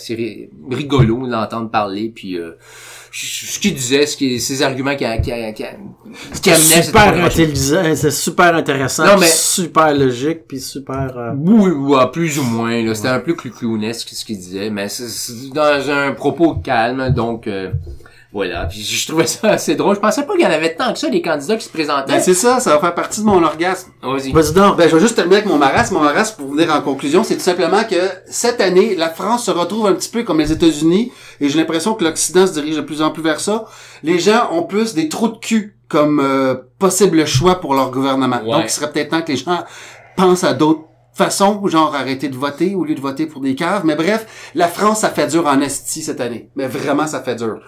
rigolo de l'entendre parler. Puis ce qu'il disait, ses arguments qui amenaient. Super intelligent, c'est super intéressant, non, mais super logique, puis super... Oui, plus ou moins. Là, c'était un peu clownesque ce qu'il disait, mais c'est dans un propos calme, donc... Voilà, puis je trouvais ça assez drôle. Je pensais pas qu'il y en avait tant que ça, des candidats qui se présentaient. Ben c'est ça va faire partie de mon orgasme. Vas-y. Vas-y donc. Ben je vais juste terminer avec mon marasme. Mon marasme, pour venir en conclusion, c'est tout simplement que cette année, la France se retrouve un petit peu comme les États-Unis, et j'ai l'impression que l'Occident se dirige de plus en plus vers ça. Les gens ont plus des trous de cul comme possible choix pour leur gouvernement. Ouais. Donc, il serait peut-être temps que les gens pensent à d'autres façons, genre arrêter de voter au lieu de voter pour des caves. Mais bref, la France, ça fait dur en esti cette année. Mais vraiment, ça fait dur.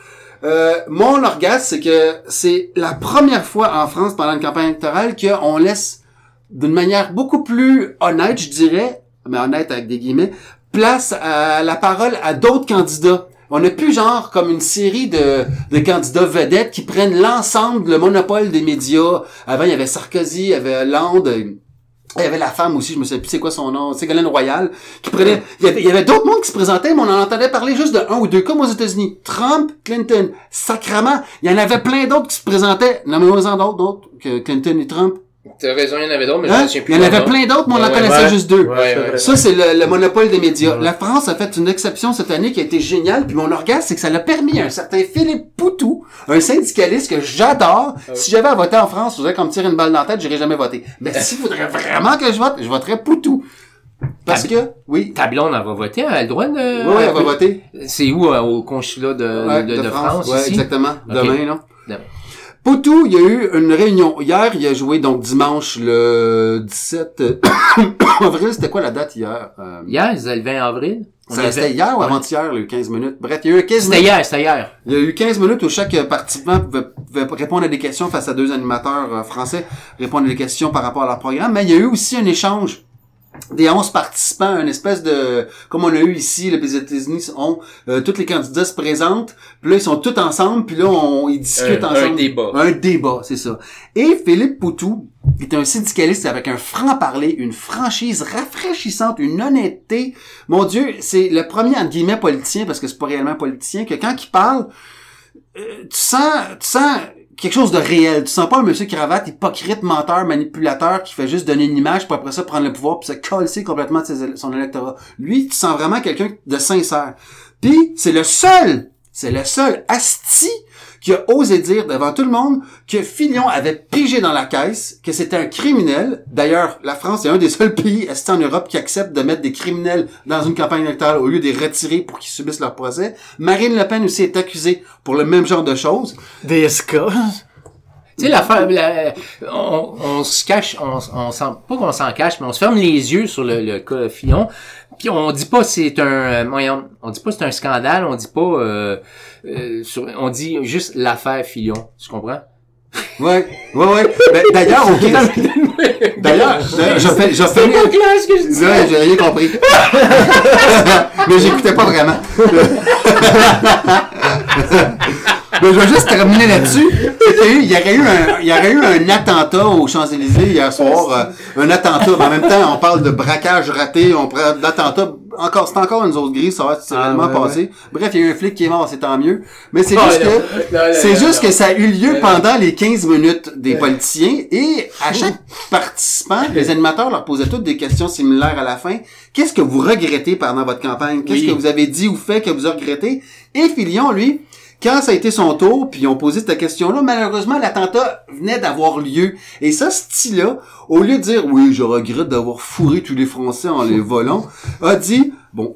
Mon orgasme, c'est que c'est la première fois en France pendant une campagne électorale qu'on laisse d'une manière beaucoup plus honnête, je dirais, mais honnête avec des guillemets, place à la parole à d'autres candidats. On n'a plus genre comme une série de candidats vedettes qui prennent l'ensemble, le monopole des médias. Avant, il y avait Sarkozy, il y avait Hollande, il y avait la femme aussi, je me sais plus c'est quoi son nom, Ségolène Royal, qui prenait, il y avait d'autres mondes qui se présentaient, mais on en entendait parler juste de un ou deux, comme aux États-Unis. Trump, Clinton, sacrement, il y en avait plein d'autres qui se présentaient. Nommez-moi-en d'autres que Clinton et Trump. T'as raison, il y en avait d'autres, mais je Hein? me souviens plus. Il y en avait plein d'autres, mais on en connaissait juste deux. Ouais. Ça, c'est le monopole des médias. La France a fait une exception cette année qui a été géniale, puis mon orgasme, c'est que ça l'a permis à un certain Philippe Poutou, un syndicaliste que j'adore. Si j'avais à voter en France, je voudrais qu'on me tire une balle dans la tête, j'irais jamais voter. Mais s'il faudrait vraiment que je voterais Poutou. Parce que, oui. Ta blonde, elle va voter, elle a le droit de... Oui, elle va voter. C'est où, au consulat de France, ouais, ici? exactement. Ok. Demain, là. Demain. Poutou, il y a eu une réunion. Hier, il a joué, donc, dimanche, le 17 avril. C'était quoi la date hier? Hier, c'était le 20 avril. C'était hier ou avant-hier, le 15 minutes? Bref, il y a eu 15 minutes. C'était hier. Il y a eu 15 minutes où chaque participant pouvait répondre à des questions face à deux animateurs français, répondre à des questions par rapport à leur programme. Mais il y a eu aussi un échange des 11 participants, une espèce de, comme on a eu ici, les États-Unis ont, tous les candidats se présentent, puis là, ils sont tous ensemble, puis là, ils discutent ensemble. Un débat. Un débat, c'est ça. Et Philippe Poutou est un syndicaliste avec un franc-parler, une franchise rafraîchissante, une honnêteté. Mon Dieu, c'est le premier, entre guillemets, politicien, parce que c'est pas réellement politicien, que quand il parle, tu sens quelque chose de réel. Tu sens pas un monsieur cravate, hypocrite, menteur, manipulateur, qui fait juste donner une image pour après ça prendre le pouvoir puis se coller complètement de son électorat. Lui, tu sens vraiment quelqu'un de sincère. Puis, c'est le seul asti qui a osé dire devant tout le monde que Fillon avait pigé dans la caisse, que c'était un criminel. D'ailleurs, la France est un des seuls pays asti en Europe qui accepte de mettre des criminels dans une campagne électorale au lieu de les retirer pour qu'ils subissent leur procès. Marine Le Pen aussi est accusée pour le même genre de choses. Des escorts. Tu sais, l'affaire, on se cache, on s'en, pas qu'on s'en cache, mais on se ferme les yeux sur le cas Fillon. Puis on dit pas c'est on dit pas c'est un scandale, on dit pas, on dit juste l'affaire Fillon. Tu comprends? Ouais. Ben, d'ailleurs, ok. D'ailleurs, j'ai fait, pas clair ce que je dis. ouais, j'ai rien compris. Mais j'écoutais pas vraiment. Mais je vais juste terminer là-dessus. Il y aurait eu un attentat aux Champs-Élysées hier soir. Un attentat. Mais en même temps, on parle de braquage raté. On parle d'attentat. C'est encore une zone grise. Ça va être réellement passé. Ouais. Bref, il y a eu un flic qui est mort. C'est tant mieux. Mais c'est juste que ça a eu lieu pendant les 15 minutes des politiciens. Et à chaque participant, les animateurs leur posaient toutes des questions similaires à la fin. Qu'est-ce que vous regrettez pendant votre campagne? Qu'est-ce que vous avez dit ou fait que vous regrettez? Et Fillon, lui, quand ça a été son tour, puis ils ont posé cette question-là, malheureusement, l'attentat venait d'avoir lieu. Et ça, ce style-là, au lieu de dire « Oui, je regrette d'avoir fourré tous les Français en les volant », a dit « Bon,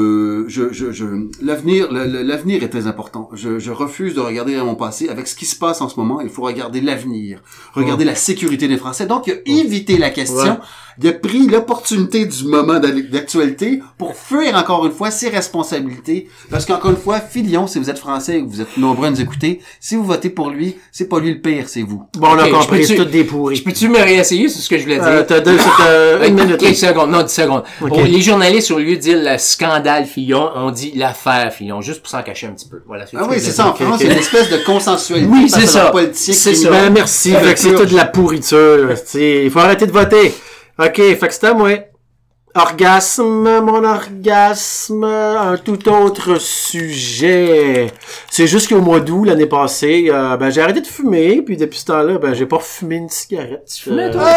l'avenir est très important. Je refuse de regarder à mon passé. Avec ce qui se passe en ce moment, il faut regarder l'avenir. Regarder la sécurité des Français. » Donc, il a évité la question. Ouais. Il a pris l'opportunité du moment d'actualité pour fuir encore une fois ses responsabilités. Parce qu'encore une fois, Fillon, si vous êtes français et que vous êtes nombreux à nous écouter, si vous votez pour lui, c'est pas lui le pire, c'est vous. Bon, on a compris, c'est tout des pourris. Je peux-tu me réessayer sur ce que je voulais dire? T'as une minute. 15 secondes, non, 10 secondes. Okay. Les journalistes, au lieu de dire le scandale Fillon, on dit l'affaire Fillon, juste pour s'en cacher un petit peu. Voilà. Oui, c'est ça. En France, c'est une espèce de consensualité. Oui, c'est ça. C'est ça. Ben, merci. Fait que c'est toute de la pourriture. Il faut arrêter de voter. OK, fait que c'est à moi. Mon orgasme, un tout autre sujet. C'est juste qu'au mois d'août, l'année passée, j'ai arrêté de fumer, puis depuis ce temps-là, j'ai pas fumé une cigarette. Tu fumais, toi?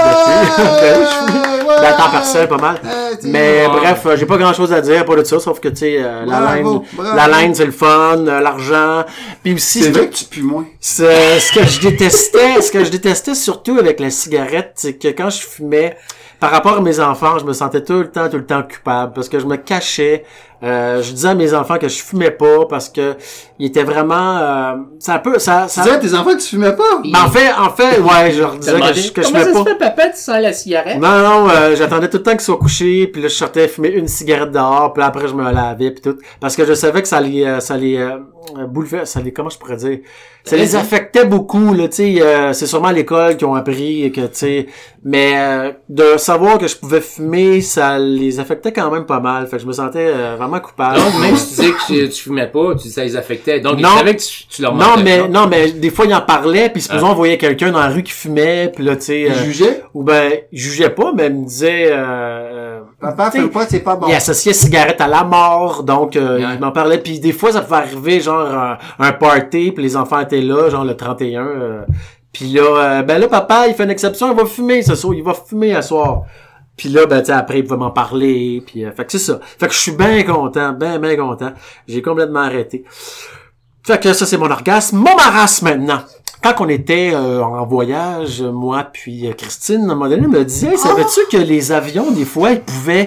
À temps partiel, pas mal. Mais bref, j'ai pas grand-chose à dire pour de ça, sauf que, tu sais, la laine, c'est le fun, l'argent, puis aussi... C'est vrai que tu pues moins. Ce que je détestais surtout avec la cigarette, c'est que quand je fumais, par rapport à mes enfants, je me sentais tout le temps coupable parce que je me cachais Je disais à mes enfants que je fumais pas parce que il était vraiment ça peut ça Tu disais à tes enfants que tu fumais pas? Ben, en fait ouais, je leur disais que je Comment fumais ça pas. se fait, papa, tu sens la cigarette? Non, j'attendais tout le temps qu'ils soient couchés, puis là je sortais fumer une cigarette dehors, puis après je me lavais puis tout parce que je savais que ça les bouleversait, ça les comment je pourrais dire, ça les affectait beaucoup là, tu sais, c'est sûrement à l'école qu'ils ont appris que tu sais, mais de savoir que je pouvais fumer, ça les affectait quand même pas mal, fait que je me sentais vraiment coupable. Donc, même si tu disais que tu fumais pas, ça les affectait. Donc, ils Non. savaient que tu leur Non, mentais. mais des fois ils en parlaient, puis supposons on voyait quelqu'un dans la rue qui fumait, puis là tu sais Ils jugeaient? ou ben ils jugeaient pas, mais ils me disaient Papa, t'sais, fume pas, c'est pas bon. il associait cigarette à la mort, donc Ouais. il m'en parlait, puis des fois ça pouvait arriver genre un party, puis les enfants étaient là, genre le 31 puis là ben là papa, il fait une exception, il va fumer ce soir, il va fumer à soir. Puis là ben tu sais après il pouvait m'en parler, puis fait que c'est ça. Fait que je suis bien content. J'ai complètement arrêté. Fait que ça c'est mon orgasme. Mon marasme maintenant. Quand on était en voyage, moi puis Christine, à un moment donné, elle me disait, savais-tu que les avions, des fois, ils pouvaient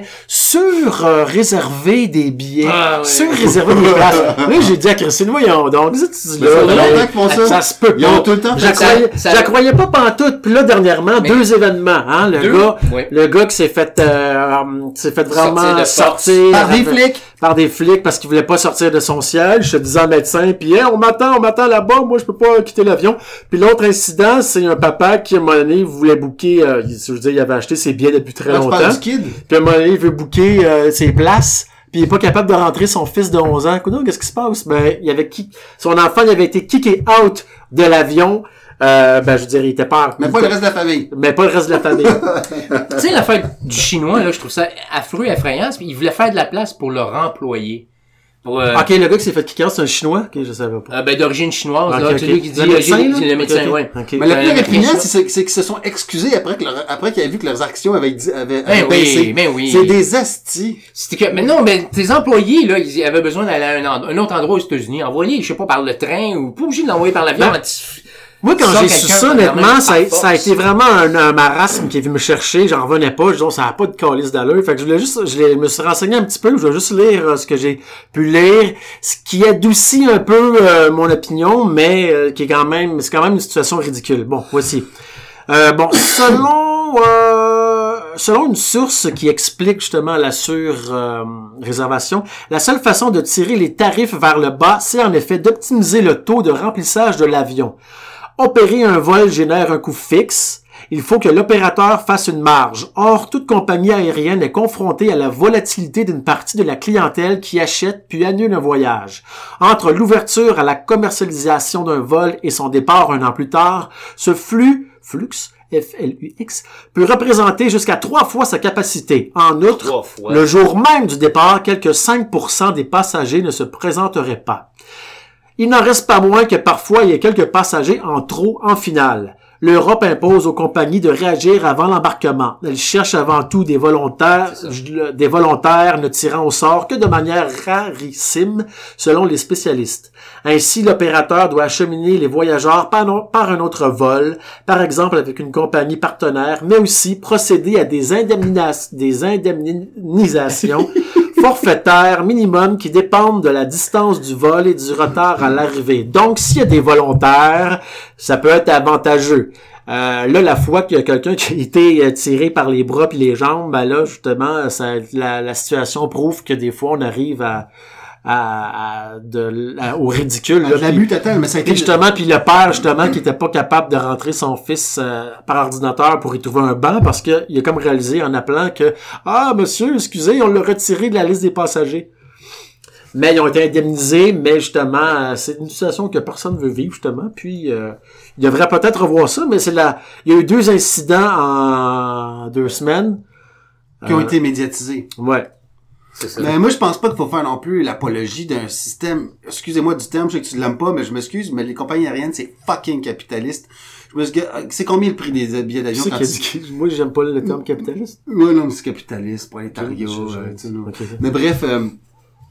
réserver des billets, Ah, oui. réserver des places. Là, j'ai dit à Christine, voyons donc, qu'est-ce que tu dis Mais ça fait là? longtemps qu'ils font ça. Ça se peut Ils ont pas. tout le temps Je fait la ça. croyais, Ça- je la croyais pas pantoute. Puis là, dernièrement, Mais- 2 événements, hein. Oui. Le gars qui s'est fait vraiment sortir Par des flics. par des flics parce qu'il voulait pas sortir de son siège, se disant médecin, puis hey, on m'attend là-bas, moi je peux pas quitter l'avion. Puis l'autre incident, c'est un papa qui à un moment donné voulait booker, je veux dire, il avait acheté ses billets depuis très Là, tu longtemps. parles du kid. Puis à un moment donné, il veut booker ses places. Puis il est pas capable de rentrer son fils de 11 ans. Coudonc, qu'est-ce qui se passe? Ben, il avait son enfant, il avait été kické out de l'avion. Ben, je veux dire, il était pas... Mais pas le reste de la famille. Mais pas le reste de la famille. Tu sais, l'affaire du chinois, là, je trouve ça affreux, effrayant. Il voulait faire de la place pour le remployer. Pour, Ok, le gars qui s'est fait kicker, c'est un Chinois? Ok, je savais pas. ben, d'origine chinoise, Ok, là, ok. celui qui dit, Le médecin, là? le médecin, Ok, ok. ouais. Ok. Mais le plus mais répugnant, ça- c'est qu'ils se sont excusés après qu'ils avaient vu que leurs actions avaient Ben baissé. oui, ben oui. C'est des astis. C'était que, mais non, mais tes employés, là, ils avaient besoin d'aller à un autre endroit aux États-Unis. Envoyer, je sais pas, par le train, ou pas obligé de l'envoyer par l'avion. Ben, Moi, quand j'ai su ça, honnêtement, ça a été vraiment un marasme qui est venu me chercher. J'en revenais pas. Je dis, ça n'a pas de calice d'allure. Fait que je me suis renseigné un petit peu. Je vais juste lire ce que j'ai pu lire. Ce qui adoucit un peu mon opinion, mais qui est c'est quand même une situation ridicule. Bon, voici. Selon une source qui explique justement la sur-réservation, la seule façon de tirer les tarifs vers le bas, c'est en effet d'optimiser le taux de remplissage de l'avion. Opérer un vol génère un coût fixe. Il faut que l'opérateur fasse une marge. Or, toute compagnie aérienne est confrontée à la volatilité d'une partie de la clientèle qui achète puis annule un voyage. Entre l'ouverture à la commercialisation d'un vol et son départ un an plus tard, ce flux, F-L-U-X, peut représenter jusqu'à 3 fois sa capacité. En outre, 3 fois. le jour même du départ, quelques 5% des passagers ne se présenteraient pas. Il n'en reste pas moins que parfois il y a quelques passagers en trop en finale. L'Europe impose aux compagnies de réagir avant l'embarquement. Elle cherche avant tout des volontaires ne tirant au sort que de manière rarissime, selon les spécialistes. Ainsi, l'opérateur doit acheminer les voyageurs par un autre vol, par exemple avec une compagnie partenaire, mais aussi procéder à des indemnisations forfaitaires minimum qui dépendent de la distance du vol et du retard à l'arrivée. Donc, s'il y a des volontaires, ça peut être avantageux. Là, la fois qu'il y a quelqu'un qui a été tiré par les bras puis les jambes, ben là, justement, la situation prouve que des fois, on arrive au ridicule. Là, L'abus total, mais ça a été... puis justement, puis le père, justement, qui était pas capable de rentrer son fils par ordinateur pour y trouver un banc parce que il a comme réalisé en appelant que « Ah, monsieur, excusez, on l'a retiré de la liste des passagers. » Mais ils ont été indemnisés, mais justement, c'est une situation que personne veut vivre, justement. Puis, il devrait peut-être revoir ça, mais il y a eu 2 incidents en 2 semaines. qui ont été médiatisés. Ouais. C'est ça. Mais moi, je pense pas qu'il faut faire non plus l'apologie d'un système, excusez-moi du terme, je sais que tu l'aimes pas, mais je m'excuse, mais les compagnies aériennes, c'est fucking capitaliste. C'est combien le prix des billets d'avion? Tu sais moi, j'aime pas le terme capitaliste. Ouais, non, mais c'est capitaliste, prolétariat, Ok. tu sais, non. Mais bref,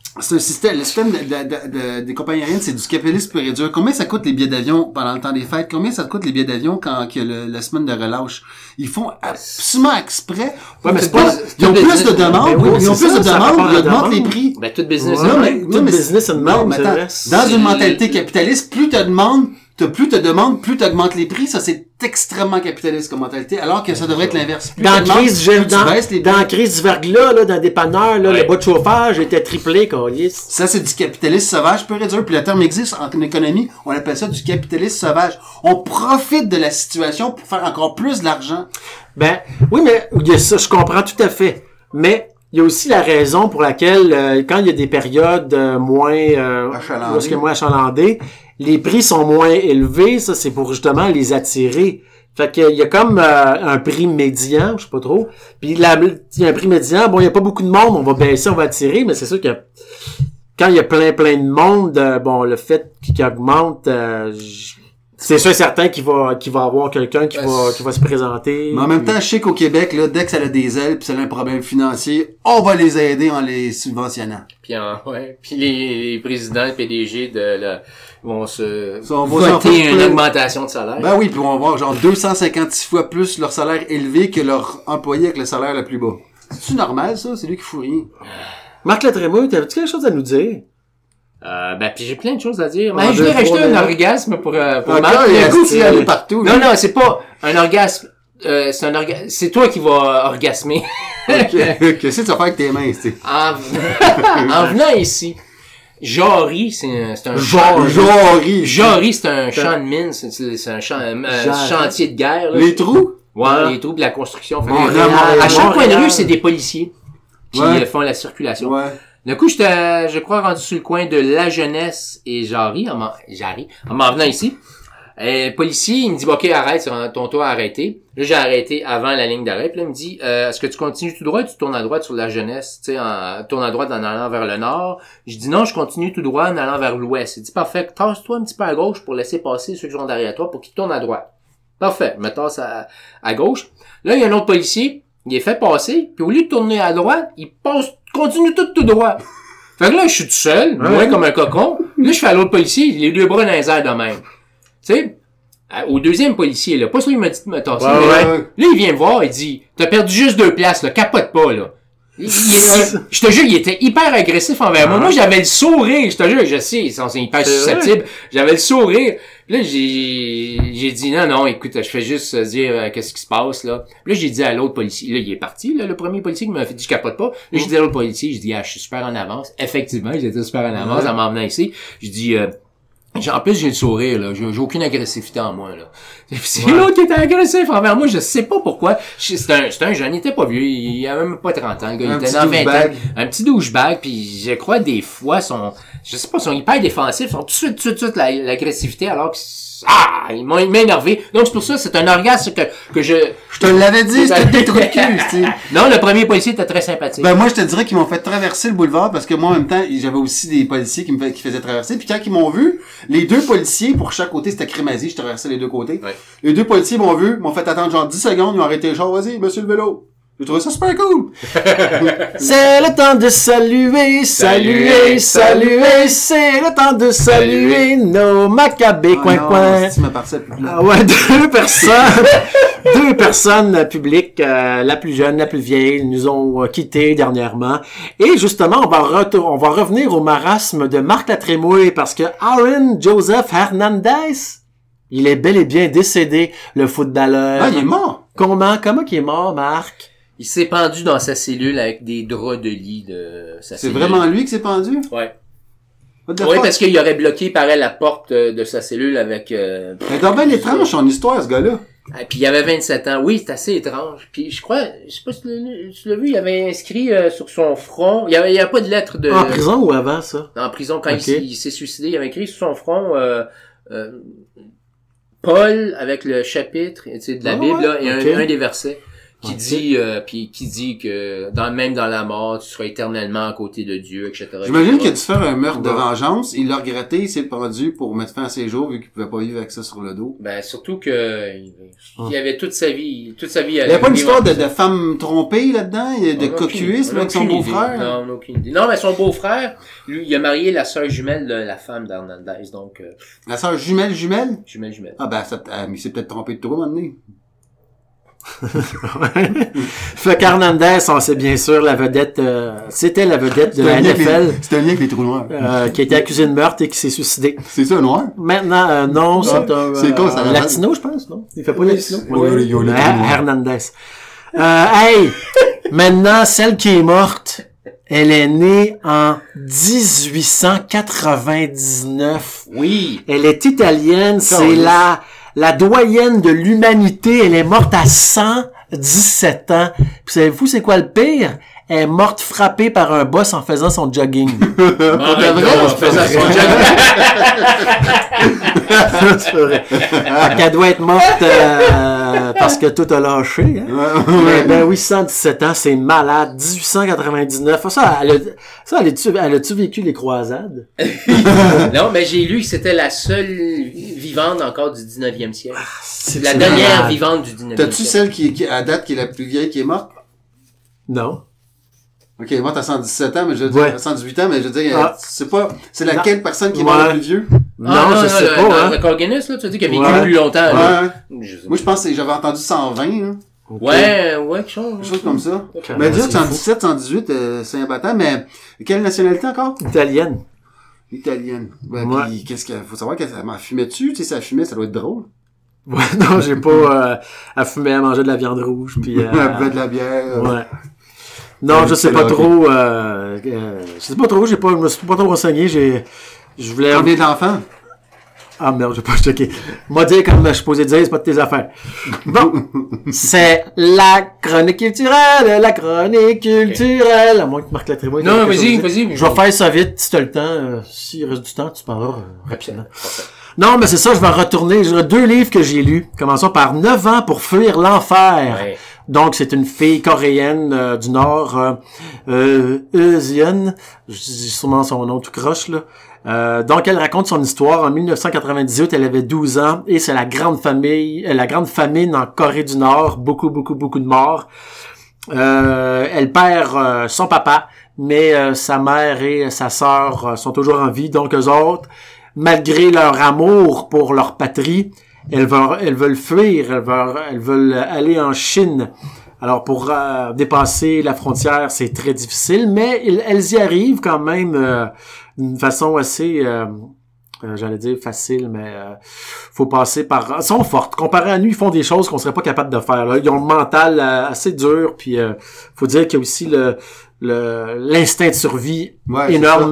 c'est un système, le système des compagnies aériennes, c'est du capitalisme pur et dur. Combien ça coûte les billets d'avion pendant le temps des fêtes? Combien ça coûte les billets d'avion quand il y a la semaine de relâche? Ils font absolument exprès. Ouais, mais ils ont plus de demandes. Oui, ils ont plus de demandes, ils augmentent les prix. Ben, tout business. Tout business est de même, mais attends, dans une mentalité capitaliste, plus tu demandes, plus tu augmentes les prix. Ça, c'est extrêmement capitaliste comme mentalité, alors que ça devrait être l'inverse. Dans la crise du verglas, là, dans le dépanneur, là, le bas de chauffage était triplé, câlisse. Ça, c'est du capitalisme sauvage pur et dur. Puis le terme existe en économie, on appelle ça du capitalisme sauvage. On profite de la situation pour faire encore plus d'argent. Ben, oui, mais il y a ça, je comprends tout à fait. Mais il y a aussi la raison pour laquelle, quand il y a des périodes moins achalandées, les prix sont moins élevés. Ça, c'est pour justement les attirer. Fait qu'il y a comme un prix médian, je sais pas trop. Puis il y a un prix médian, bon, il y a pas beaucoup de monde, on va baisser, on va attirer, mais c'est sûr que quand il y a plein de monde, bon, le fait qu'il augmente, c'est sûr et certain qu'il va avoir quelqu'un qui va se présenter. Mais en même temps, je sais qu'au Québec, là, dès que ça a des ailes pis ça a un problème financier, on va les aider en les subventionnant. Puis les présidents, les PDG vont voter une augmentation de salaire. Ben oui, puis on va avoir genre 256 fois plus leur salaire élevé que leur employé avec le salaire le plus bas. C'est-tu normal, ça? C'est lui qui fout rien. Marc Latrémouille, t'avais-tu quelque chose à nous dire? Ben, puis j'ai plein de choses à dire. Mais je vais rajouter un orgasme pour Marc. Il est partout. Non, c'est pas un orgasme. C'est toi qui vas orgasmer. Qu'est-ce que tu vas faire avec tes mains, tu sais? En venant ici, Jory, c'est un Jory, c'est un champ de mine, c'est un chantier de guerre, là. Les trous? Ouais, les trous de la construction. À chaque coin de rue, c'est des policiers qui font la circulation. Ouais. Du coup, je crois, rendu sur le coin de La Jeunesse et Jarry, en m'en venant ici. Le policier, il me dit, OK, arrête, c'est ton tour à arrêter. Là, j'ai arrêté avant la ligne d'arrêt. Puis là, il me dit, est-ce que tu continues tout droit ou tu tournes à droite sur La Jeunesse? Tu sais, tourne à droite en allant vers le nord. Je dis, non, je continue tout droit en allant vers l'ouest. Il dit, parfait, tasse-toi un petit peu à gauche pour laisser passer ceux qui sont derrière toi pour qu'ils tournent à droite. Parfait, je me tasse à gauche. Là, il y a un autre policier, il est fait passer, puis au lieu de tourner à droite, il continue tout droit. Fait que là, je suis tout seul, moi comme un cocon. Là, je fais à l'autre policier, les deux bras dans les airs de même. Tu sais, au deuxième policier, là, pas celui qui m'a dit de me tasser. Là, il vient me voir, il dit, t'as perdu juste 2 places, là, capote pas, là. Je te jure, il était hyper agressif envers moi. Moi, j'avais le sourire, je te jure, je sais, ils sont hyper susceptibles. J'avais le sourire. Là, j'ai dit, non, écoute, je fais juste dire qu'est-ce qui se passe, là. Là, j'ai dit à l'autre policier, là, il est parti, là, le premier policier qui m'a fait dire, je capote pas. Là, j'ai dit à l'autre policier, je dis, je suis super en avance. Effectivement, j'étais super en avance en m'en venant ici. Je dis, en plus, j'ai le sourire, là. J'ai aucune agressivité en moi, là. C'est l'autre qui était agressif envers moi. Je sais pas pourquoi. C'est un jeune. Il était pas vieux. Il avait même pas 30 ans. Le gars, il était dans 20 ans. Un petit douchebag. Puis je crois, des fois, je sais pas, sont hyper défensifs. Sont tout de suite, l'agressivité, alors que, il m'a énervé. Donc, c'est pour ça, c'est un orgasme que je te l'avais dit, c'était des trous de cul, tu sais. Non, le premier policier était très sympathique. Ben, moi, je te dirais qu'ils m'ont fait traverser le boulevard parce que moi, en même temps, j'avais aussi des policiers qui faisaient traverser. Puis quand ils m'ont vu, les deux policiers, pour chaque côté, c'était crémazie, je traversais les deux côtés. Ouais. Les deux policiers m'ont vu, m'ont fait attendre genre 10 secondes, ils ont arrêté le char, vas-y, monsieur le vélo. J'ai trouvé ça super cool. C'est le temps de saluer, c'est le temps de saluer nos macabées coin. Si ma parcelle plus plate. Ouais, deux personnes publiques, la plus jeune, la plus vieille, nous ont quittés dernièrement. Et justement, on va revenir au marasme de Marc Latrémouille parce que Aaron Joseph Hernandez, il est bel et bien décédé, le footballeur. Ah, il est mort. Comment il est mort, Marc? Il s'est pendu dans sa cellule avec des draps de lit de sa cellule. C'est vraiment lui qui s'est pendu? Ouais. Oui, parce qu'il aurait bloqué, pareil, la porte de sa cellule avec... Mais c'est bien étrange son histoire, ce gars-là. Et puis il avait 27 ans. Oui, c'est assez étrange. Puis je sais pas si tu l'as vu, il avait inscrit sur son front... Il y avait pas de lettre de... En prison ou avant ça? En prison, quand il s'est suicidé, il avait écrit sur son front... Paul, avec le chapitre de la Bible, là, et un des versets. qui dit que même dans la mort, tu seras éternellement à côté de Dieu, etc. J'imagine qu'il a dû faire un meurtre de vengeance, il l'a regretté, il s'est pendu pour mettre fin à ses jours vu qu'il pouvait pas vivre avec ça sur le dos. Ben, surtout que, il avait toute sa vie. Il y a pas une histoire de femme trompée là-dedans, de cocuisme avec son beau-frère? Non, on n'a aucune idée. Non, mais son beau-frère, lui, il a marié la sœur jumelle de la femme d'Hernandez, donc, La sœur jumelle? Jumelle. Ah ben, mais il s'est peut-être trompé de trop, à un moment donné. Fait qu'Hernandez, on sait bien sûr la vedette, c'était la vedette de la NFL. C'était un lien avec les trous noirs. Qui a été accusé de meurtre et qui s'est suicidé. C'est ça, noir? Maintenant, non, c'est un c'est quoi, ça latino, je pense, non? Il fait pas latino. Oui, Hernandez. Hey! Maintenant, celle qui est morte, elle est née en 1899. Oui. Elle est italienne, c'est la doyenne de l'humanité. Elle est morte à 117 ans. Puis savez-vous c'est quoi le pire? Elle est morte frappée par un boss en faisant son jogging. C'est vrai. Elle doit être morte parce que tout a lâché. Hein? Ben oui, 117 ans, c'est malade. 1899. Elle a-tu vécu les croisades? Non, mais j'ai lu que c'était la seule vivante encore du 19e siècle. C'est la dernière vivante du 19e siècle. T'as-tu celle qui à date qui est la plus vieille qui est morte? Non. Ok, moi t'as 117 ans, mais je veux dire, 118 ans, mais je veux dire, c'est laquelle personne qui est morte la plus vieux? Non, je sais pas, le Corganus, là, tu as dit qu'il a vécu plus longtemps, là. Moi, je pense que j'avais entendu 120, là. Okay. Ouais, quelque chose. Quelque chose comme ça. Okay. Mais dire 117, 118, c'est imbattant, mais quelle nationalité encore? Italienne. Italienne. Ben, puis, qu'est-ce qu'il faut savoir qu'elle m'a fumé dessus, tu sais, ça fumait, ça doit être drôle. Ouais, non, j'ai pas, à fumer, à manger de la viande rouge, puis à boire de la bière. Ouais. Non, je sais pas trop, je sais pas trop, je me suis pas trop renseigné, je voulais... Combien d'enfants? Ah merde, j'ai pas checké. M'a dit comme je suis posé dire, c'est pas de tes affaires. Bon. C'est la chronique culturelle, à moins que Marc Latrémois... Non, vas-y. Je vais faire ça vite, si t'as le temps, s'il reste du temps, tu parleras rapidement. Non, mais c'est ça, je vais retourner. J'ai 2 livres que j'ai lus. Commençons par 9 ans pour fuir l'enfer. Ouais. Donc, c'est une fille coréenne du Nord, Eun. Je dis sûrement son nom tout croche, là. Donc, elle raconte son histoire. En 1998, elle avait 12 ans et c'est la grande famine en Corée du Nord. Beaucoup de morts. Elle perd son papa, mais sa mère et sa sœur sont toujours en vie. Donc, eux autres, malgré leur amour pour leur patrie, elles veulent fuir, elles veulent aller en Chine. Alors pour dépasser la frontière, c'est très difficile, mais elles y arrivent quand même d'une façon assez, j'allais dire facile, mais faut passer par. Elles sont fortes. Comparé à nous, ils font des choses qu'on serait pas capable de faire. Là. Ils ont le mental assez dur, puis faut dire qu'il y a aussi l'instinct de survie énorme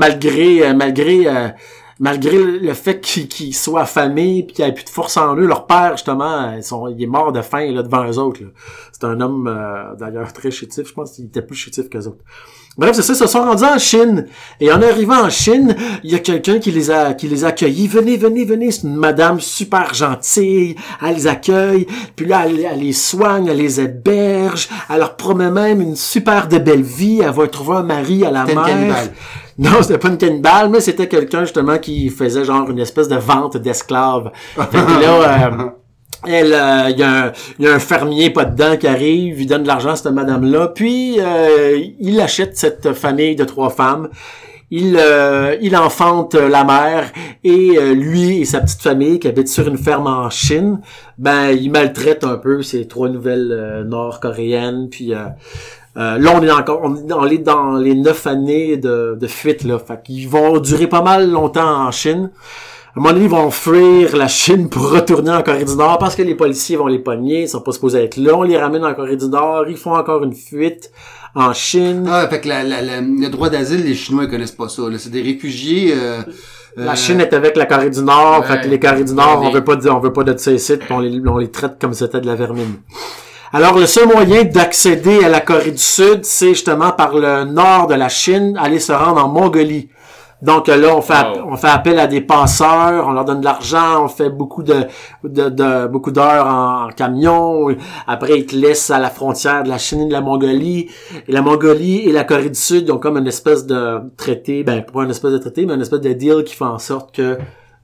malgré le fait qu'ils soient affamés puis qu'ils n'aient plus de force en eux. Leur père, justement, il est mort de faim là, devant eux autres. C'est un homme, d'ailleurs, très chétif. Je pense qu'il était plus chétif qu'eux autres. Bref, c'est ça, ils se sont rendus en Chine. Et en arrivant en Chine, il y a quelqu'un qui les a accueillis. Venez. C'est une madame super gentille. Elle les accueille. Puis là, elle les soigne, elle les héberge. Elle leur promet même une super de belle vie. Elle va trouver un mari à la mer. Non, c'était pas une cannibale, mais c'était quelqu'un, justement, qui faisait genre une espèce de vente d'esclaves. Fait que là, il y a un fermier pas dedans qui arrive, il donne de l'argent à cette madame-là, puis il achète cette famille de 3 femmes. Il enfante la mère et lui et sa petite famille qui habite sur une ferme en Chine, ben il maltraite un peu ces 3 nouvelles nord-coréennes, puis là, on est dans les 9 années de fuite, là. Fait qu'ils vont durer pas mal longtemps en Chine. À un moment donné, ils vont fuir la Chine pour retourner en Corée du Nord parce que les policiers vont les pogner. Ils sont pas supposés être là. On les ramène en Corée du Nord. Ils font encore une fuite en Chine. Ah, fait que le droit d'asile, les Chinois, ils connaissent pas ça, là. C'est des réfugiés, La Chine est avec la Corée du Nord. Fait que les Corées du Nord, on veut pas de ces sites, on les traite comme si c'était de la vermine. Alors, le seul moyen d'accéder à la Corée du Sud, c'est justement par le nord de la Chine, aller se rendre en Mongolie. Donc là, on fait appel à des passeurs, on leur donne de l'argent, on fait beaucoup beaucoup d'heures en camion. Après, ils te laissent à la frontière de la Chine et de la Mongolie. Et la Mongolie et la Corée du Sud, ils ont comme une espèce de traité, pas une espèce de traité, mais une espèce de deal qui fait en sorte que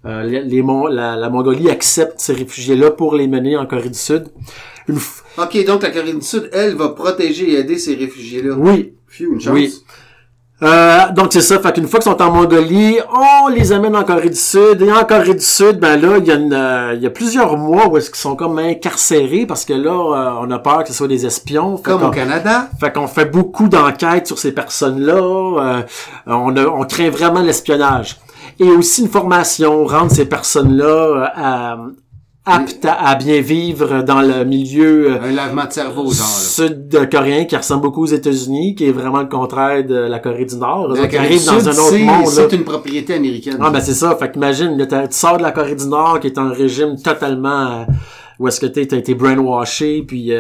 la Mongolie accepte ces réfugiés-là pour les mener en Corée du Sud. OK, donc la Corée du Sud, elle, va protéger et aider ces réfugiés-là. Oui. Une chance. Oui. Donc c'est ça, fait qu'une fois qu'ils sont en Mongolie, on les amène en Corée du Sud, et en Corée du Sud, ben là, il y a plusieurs mois où est-ce qu'ils sont comme incarcérés, parce que là, on a peur que ce soit des espions. Comme au Canada. Fait qu'on fait beaucoup d'enquêtes sur ces personnes-là, on craint vraiment l'espionnage. Et aussi une formation, rendre ces personnes-là aptes à bien vivre dans le milieu un lavement de cerveau, genre. Sud-coréen qui ressemble beaucoup aux États-Unis, qui est vraiment le contraire de la Corée du Nord. La Corée arrivent dans un autre monde. C'est une propriété américaine. Ah ben c'est ça. Fait qu'imagine, tu sors de la Corée du Nord qui est un régime totalement où est-ce que t'as été brainwashé, puis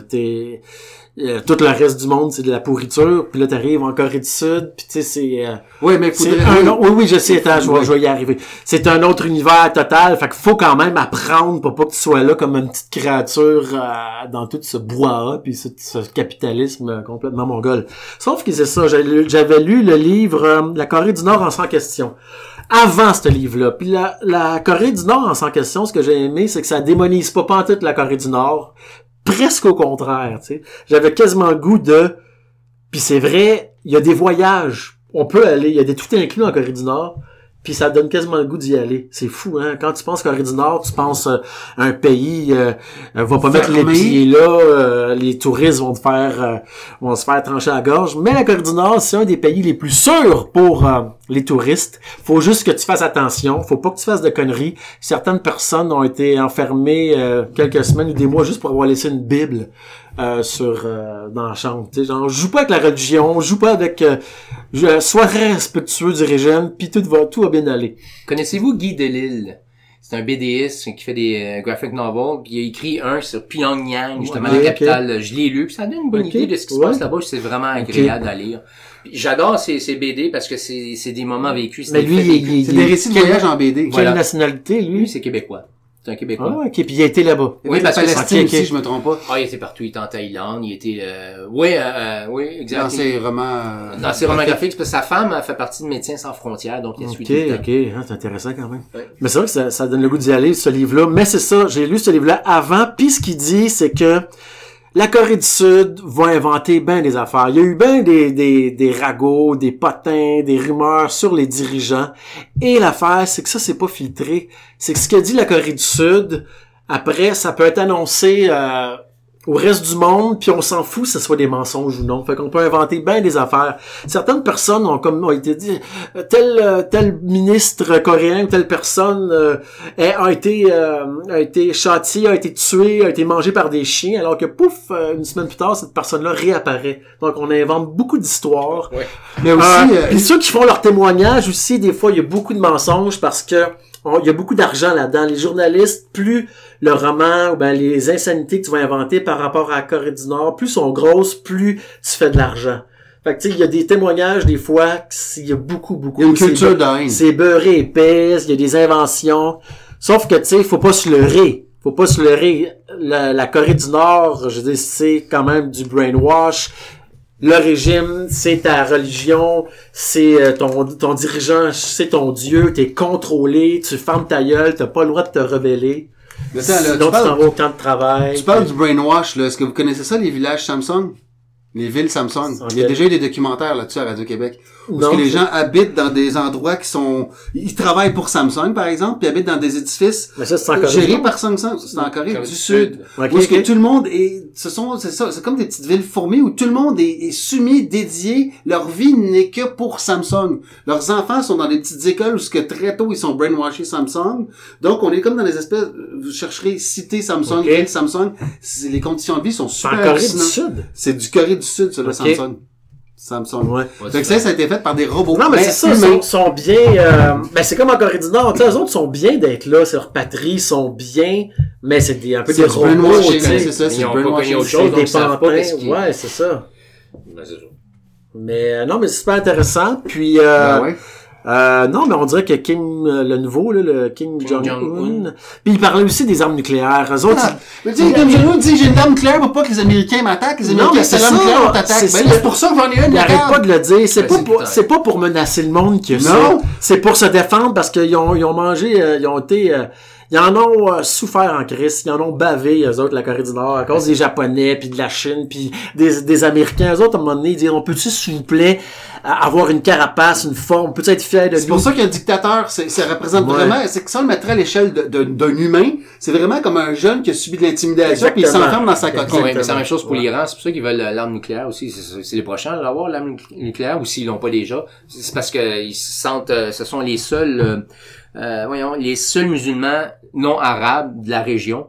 tout le reste du monde, c'est de la pourriture. Puis là, t'arrives en Corée du Sud, puis tu sais, c'est... oui, mais oui, je sais, attends, je vais y arriver. C'est un autre univers total, fait qu'il faut quand même apprendre pour pas que tu sois là comme une petite créature dans tout ce bois, puis ce capitalisme complètement mongol. Sauf que c'est ça, j'avais lu le livre La Corée du Nord en 100 questions. Avant ce livre-là. Puis la Corée du Nord en 100 questions, ce que j'ai aimé, c'est que ça démonise pas en toute la Corée du Nord. Presque au contraire, tu sais. J'avais quasiment le goût de... Puis c'est vrai, il y a des voyages. On peut aller, il y a des tout inclus en Corée du Nord. Puis ça donne quasiment le goût d'y aller. C'est fou, hein. Quand tu penses Corée du Nord, tu penses un pays va pas mettre les pieds là, les touristes vont se faire trancher la gorge. Mais la Corée du Nord, c'est un des pays les plus sûrs pour les touristes. Faut juste que tu fasses attention. Faut pas que tu fasses de conneries. Certaines personnes ont été enfermées quelques semaines ou des mois juste pour avoir laissé une Bible dans la chambre. Tu sais, genre, joue pas avec la religion, joue pas avec... sois respectueux du régime, puis tout va bien aller. Connaissez-vous Guy Delisle? C'est un BDiste qui fait des graphic novels. Il a écrit un sur Pyongyang, justement, la capitale. Je l'ai lu, puis ça donne une bonne idée de ce qui se passe là-bas. C'est vraiment agréable à lire. J'adore ces BD parce que c'est des moments vécus. Mais lui, c'est des récits de voyage en BD. Quelle nationalité, lui? Lui, c'est québécois. C'est un Québécois. Ah, ok, puis il a été là-bas. Oui, parce que Palestine aussi, je me trompe pas. Ah, il était partout. Il était en Thaïlande. Il était, oui, exactement. Dans ses romans graphiques, parce que sa femme a fait partie de Médecins sans frontières, donc il a suivi. Ok, c'est intéressant quand même. Ouais. Mais c'est vrai que ça donne le goût d'y aller, ce livre-là. Mais c'est ça, j'ai lu ce livre-là avant, puis ce qu'il dit, c'est que la Corée du Sud va inventer ben des affaires. Il y a eu ben des ragots, des potins, des rumeurs sur les dirigeants. Et l'affaire, c'est que ça, c'est pas filtré. C'est que ce que dit la Corée du Sud, après, ça peut être annoncé au reste du monde, puis on s'en fout que ce soit des mensonges ou non. Fait qu'on peut inventer ben des affaires. Certaines personnes ont été dit tel ministre coréen ou telle personne a été châtié, a été tué, a été mangé par des chiens, alors que pouf, une semaine plus tard, cette personne-là réapparaît. Donc on invente beaucoup d'histoires. Ouais. Mais aussi puis ceux qui font leur témoignage aussi, des fois il y a beaucoup de mensonges parce que il y a beaucoup d'argent là-dedans. Les journalistes, plus le roman ou ben les insanités que tu vas inventer par rapport à la Corée du Nord, plus sont grosses, plus tu fais de l'argent. Fait que tu sais, il y a des témoignages des fois, il y a beaucoup. Il y a une culture de haine. C'est beurré épais, il y a des inventions. Sauf que tu sais, faut pas se leurrer. La Corée du Nord, je veux dire, c'est quand même du brainwash. Le régime, c'est ta religion, c'est ton dirigeant, c'est ton Dieu, t'es contrôlé, tu fermes ta gueule, t'as pas le droit de te rebeller. Sinon, tu t'en vas au camp de travail. Tu parles du brainwash, là. Est-ce que vous connaissez ça, les villages Samsung? Les villes Samsung. Il y a déjà eu des documentaires là-dessus à Radio-Québec. Parce que les gens habitent dans des endroits qui sont... Ils travaillent pour Samsung, par exemple, puis habitent dans des édifices gérés par Samsung. C'est en Corée du Sud. Où est-ce que tout le monde est... C'est comme des petites villes fourmies où tout le monde est soumis, dédié. Leur vie n'est que pour Samsung. Leurs enfants sont dans des petites écoles où très tôt, ils sont brainwashés Samsung. Donc, on est comme dans des espèces... Vous chercherez cité Samsung, ville Samsung. Les conditions de vie sont super... C'est en Corée du Sud. C'est du Corée du Sud, ça, le Samsung. Ouais. Donc ça a été fait par des robots. Non, mais c'est ça, ils sont bien... c'est comme en Corée du Nord, tu sais, eux autres sont bien d'être là, c'est leur patrie, sont bien, mais c'est un peu des robots, c'est ça, c'est des pantins, ouais, c'est ça. Mais non, mais c'est super intéressant, puis... ouais. Non, mais on dirait que Kim, le nouveau, là, le Kim Jong-un, puis il parlait aussi des armes nucléaires. Eux autres, Mais tu sais, Kim Jong-un dit, j'ai une arme nucléaire pour pas que les Américains m'attaquent. Les Américains, c'est l'arme nucléaire, on t'attaque. C'est pour ça que j'en ai une. il arrête pas de le dire. C'est pas pour menacer le monde qu'il y a ça. C'est pour se défendre parce qu'ils ont mangé, ils ont été, ils en ont souffert en crise, ils en ont bavé, eux autres, la Corée du Nord, à cause des Japonais, puis de la Chine, puis des Américains. Eux autres, à un moment donné, ils disent, on peut-tu, s'il vous plaît, avoir une carapace, une forme, peut-être être fier de lui. C'est pour ça qu'un dictateur, ça représente vraiment, c'est que ça, on le mettrait à l'échelle d'un humain, c'est vraiment comme un jeune qui a subi de l'intimidation, puis il s'enferme dans sa coquille. Ouais, mais c'est la même chose pour l'Iran, c'est pour ça qu'ils veulent l'arme nucléaire aussi, c'est les prochains à avoir l'arme nucléaire, ou s'ils l'ont pas déjà, c'est parce que ils se sentent, ce sont les seuls, les seuls musulmans non arabes de la région.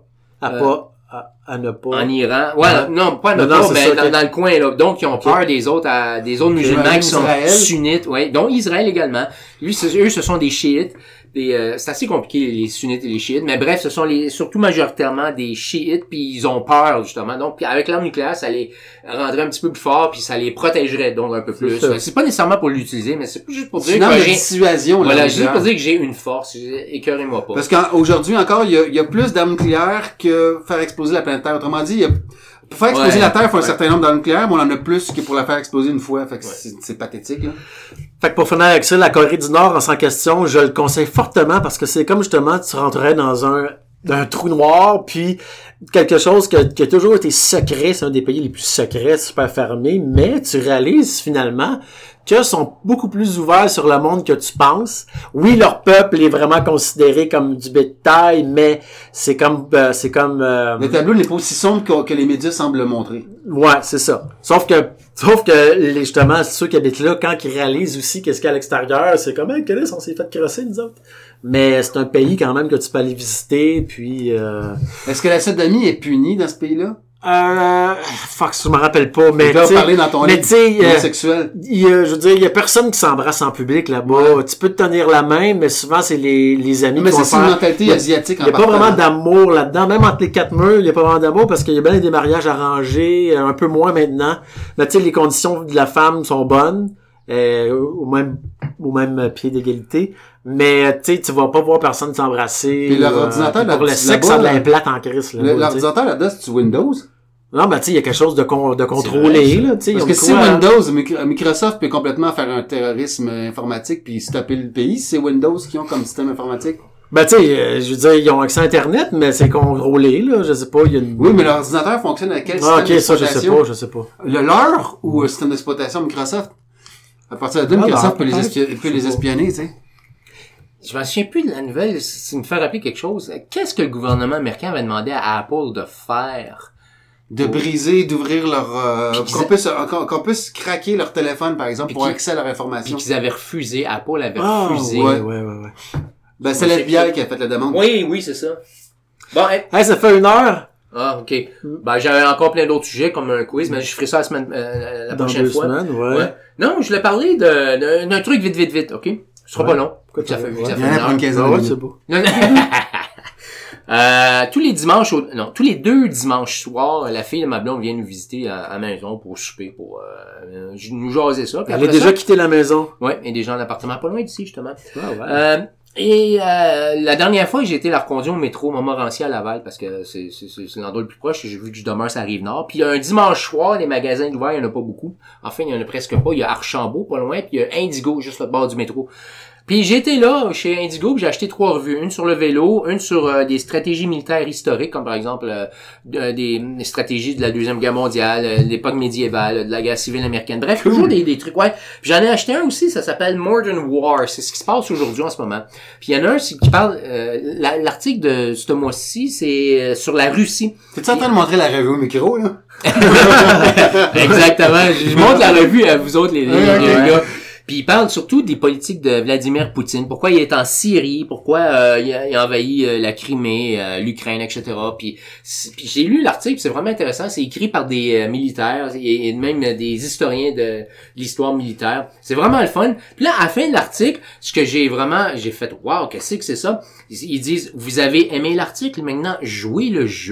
À ne pas. En Iran. Ouais, non, pas à ne pas, mais dans le coin, là. Donc, ils ont peur des autres musulmans qui sont sunnites, ouais. Donc, Israël également. Eux, ce sont des chiites. C'est assez compliqué, les sunnites et les chiites. Mais bref, ce sont surtout majoritairement des chiites, puis ils ont peur, justement. Donc, puis avec l'arme nucléaire, ça les rendrait un petit peu plus forts, puis ça les protégerait, donc, un peu plus. C'est pas nécessairement pour l'utiliser, mais c'est juste pour dire que j'ai... dissuasion, voilà, juste pour dire que j'ai une force. Écœurez-moi pas. Parce qu'aujourd'hui encore, il y a plus d'armes nucléaires que faire exploser la planète Terre. Autrement dit, pour faire exploser la Terre, il faut un certain nombre d'armes nucléaires, mais on en a plus que pour la faire exploser une fois. Fait que c'est pathétique, là. Fait que pour finir avec ça, la Corée du Nord, en sans question, je le conseille fortement parce que c'est comme justement, tu rentrais dans un trou noir, puis quelque chose qui a toujours été secret, c'est un des pays les plus secrets, super fermé, mais tu réalises finalement que sont beaucoup plus ouverts sur le monde que tu penses. Oui, leur peuple est vraiment considéré comme du bétail, mais c'est comme le tableau n'est pas aussi sombre que les médias semblent le montrer. Ouais, c'est ça. Sauf que justement, ceux qui habitent là, quand ils réalisent aussi qu'est-ce qu'il y a à l'extérieur, c'est comme, hey, on s'est fait crosser, nous autres. Mais c'est un pays quand même que tu peux aller visiter, puis Est-ce que la sodomie est punie dans ce pays-là? Je me rappelle pas, mais tu parler dans ton livre sexuel. Je veux dire, il y a personne qui s'embrasse en public là-bas. Ouais. Tu peux te tenir la main, mais souvent c'est les amis qui vont faire. Mais c'est une mentalité asiatique. Il y a pas vraiment d'amour là-dedans, même entre les quatre murs, il y a pas vraiment d'amour parce qu'il y a bien des mariages arrangés, un peu moins maintenant. Mais tu sais, les conditions de la femme sont bonnes, au même pied d'égalité. Mais tu sais, tu vas pas voir personne s'embrasser. Puis leur ordinateur pour le sexe, ça de la plate en crise. L'ordinateur là-dedans, c'est Windows? Non, ben tu sais, il y a quelque chose de contrôlé, là, tu sais. Parce que si Windows, Microsoft peut complètement faire un terrorisme informatique puis stopper le pays, c'est Windows qui ont comme système informatique. Ben tu sais, je veux dire, ils ont accès à Internet, mais c'est contrôlé, là, je sais pas, il y a une... Oui, mais l'ordinateur fonctionne avec quel système d'exploitation? Ça, je sais pas. Le leur ou le système d'exploitation Microsoft? À partir de là, Microsoft peut les espionner, tu sais. Je m'en souviens plus de la nouvelle, ça me fait rappeler quelque chose. Qu'est-ce que le gouvernement américain avait demandé à Apple de faire? De briser, d'ouvrir leur... qu'on puisse craquer leur téléphone, par exemple, pour accès à leur information. Puis qu'ils avaient refusé, Apple avait refusé. Ouais. Ben, c'est l'FBI qui a fait la demande. Oui, c'est ça. Bon, hey, ça fait 1 heure. Ah, ok. Ben, j'avais encore plein d'autres sujets, comme un quiz, mais je ferai ça la prochaine fois. Dans 2 semaines, ouais. Non, je voulais parler d'un truc vite, ok? Ce sera pas long. Ça fait 15 ans. C'est beau. Tous les 2 dimanches soirs, la fille de ma blonde vient nous visiter à la maison pour souper, pour nous jaser ça. Elle a déjà quitté la maison. Ouais, et déjà en appartement pas loin d'ici, justement. Ah, ouais. La dernière fois, j'ai été la reconduire au métro Montmorency à Laval, parce que c'est l'endroit le plus proche. J'ai vu que je demeure sur la Rive-Nord. Puis un dimanche soir, les magasins ouverts, il y en a pas beaucoup. Enfin, il y en a presque pas. Il y a Archambault, pas loin, puis il y a Indigo, juste au bord du métro. Puis j'ai été là, chez Indigo, puis j'ai acheté 3 revues. Une sur le vélo, une sur des stratégies militaires historiques, comme par exemple des stratégies de la Deuxième Guerre mondiale, l'époque médiévale, de la guerre civile américaine. Bref, toujours des trucs, ouais. Puis j'en ai acheté un aussi, ça s'appelle Modern War. C'est ce qui se passe aujourd'hui en ce moment. Puis il y en a un qui parle... l'article de ce mois-ci, c'est sur la Russie. T'es-tu en train de montrer la revue au micro, là? Exactement. Je montre la revue à vous autres, les gars. Puis il parle surtout des politiques de Vladimir Poutine. Pourquoi il est en Syrie, pourquoi il a envahi la Crimée, l'Ukraine, etc. Puis j'ai lu l'article, c'est vraiment intéressant. C'est écrit par des militaires et même des historiens de l'histoire militaire. C'est vraiment le fun. Puis là, à la fin de l'article, ce que j'ai fait, wow, qu'est-ce que c'est ça? Ils disent, vous avez aimé l'article, maintenant jouez le jeu.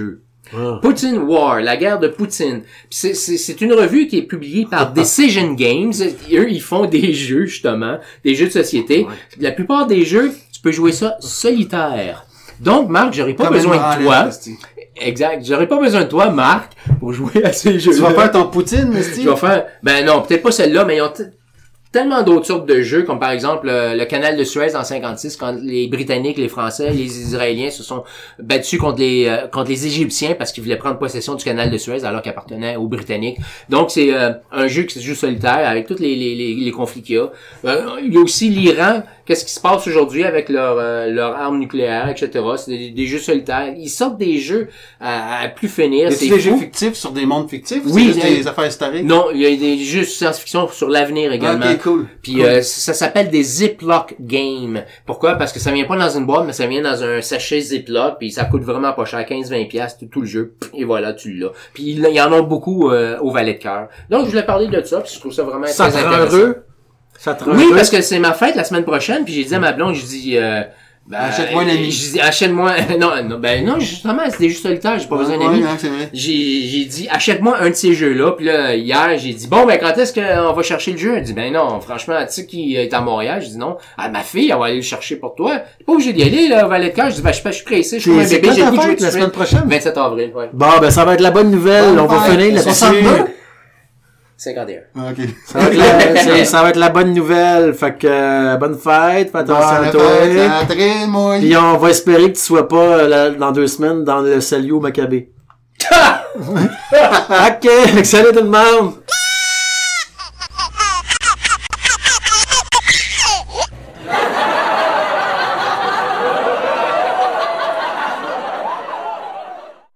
Poutine War, la guerre de Poutine. Puis c'est une revue qui est publiée par Decision Games. Eux, ils font des jeux, justement, des jeux de société. La plupart des jeux, tu peux jouer ça solitaire. Donc, Marc, j'aurais pas besoin de toi. Exact. J'aurais pas besoin de toi, Marc, pour jouer à ces jeux-là. Tu vas faire ton Poutine, Steve? Je vais faire, ben non, peut-être pas celle-là, mais ils ont tellement d'autres sortes de jeux, comme par exemple le canal de Suez en 56, quand les Britanniques, les Français, les Israéliens se sont battus contre les Égyptiens parce qu'ils voulaient prendre possession du canal de Suez alors qu'il appartenait aux Britanniques. Donc c'est un jeu qui se joue solitaire avec tous les conflits qu'il y a. Il y a aussi l'Iran. Qu'est-ce qui se passe aujourd'hui avec leur arme nucléaire, etc. C'est des jeux solitaires. Ils sortent des jeux à plus finir. C'est des jeux fictifs sur des mondes fictifs? Oui. C'est juste des affaires historiques? Non, il y a des jeux science-fiction sur l'avenir également. Ok, cool. Puis ça s'appelle des Ziploc Games. Pourquoi? Parce que ça vient pas dans une boîte, mais ça vient dans un sachet Ziploc, puis ça coûte vraiment pas cher, 15-20$, tout le jeu. Et voilà, tu l'as. Puis il y en a beaucoup au Valet de Cœur. Donc je voulais parler de ça, puis je trouve ça vraiment très intéressant. Oui, parce que c'est ma fête la semaine prochaine, puis j'ai dit à ma blonde, je dis achète-moi un ami. Je dis achète-moi non, justement, c'est des jeux solitaires, j'ai pas besoin d'amis. Non, c'est vrai. J'ai dit achète-moi un de ces jeux-là, puis là hier, j'ai dit bon ben quand est-ce qu'on va chercher le jeu? Elle dit ben non, franchement, tu sais qui est à Montréal? Je dis non. Ah ma fille, elle va aller le chercher pour toi. T'es pas obligé d'y aller là, au Valet de Cœur. Je dis ben je suis pressé, je suis un bébé, j'ai le goût de jouer la semaine prochaine. 27 avril, ouais. Bon, ben ça va être la bonne nouvelle, on va finir la 62. 51. Ok. Ça va être la bonne nouvelle. Fait que bonne fête, fais attention à toi. Puis on va espérer que tu sois pas dans 2 semaines dans le Salio Maccabée. Ok, salut tout le monde!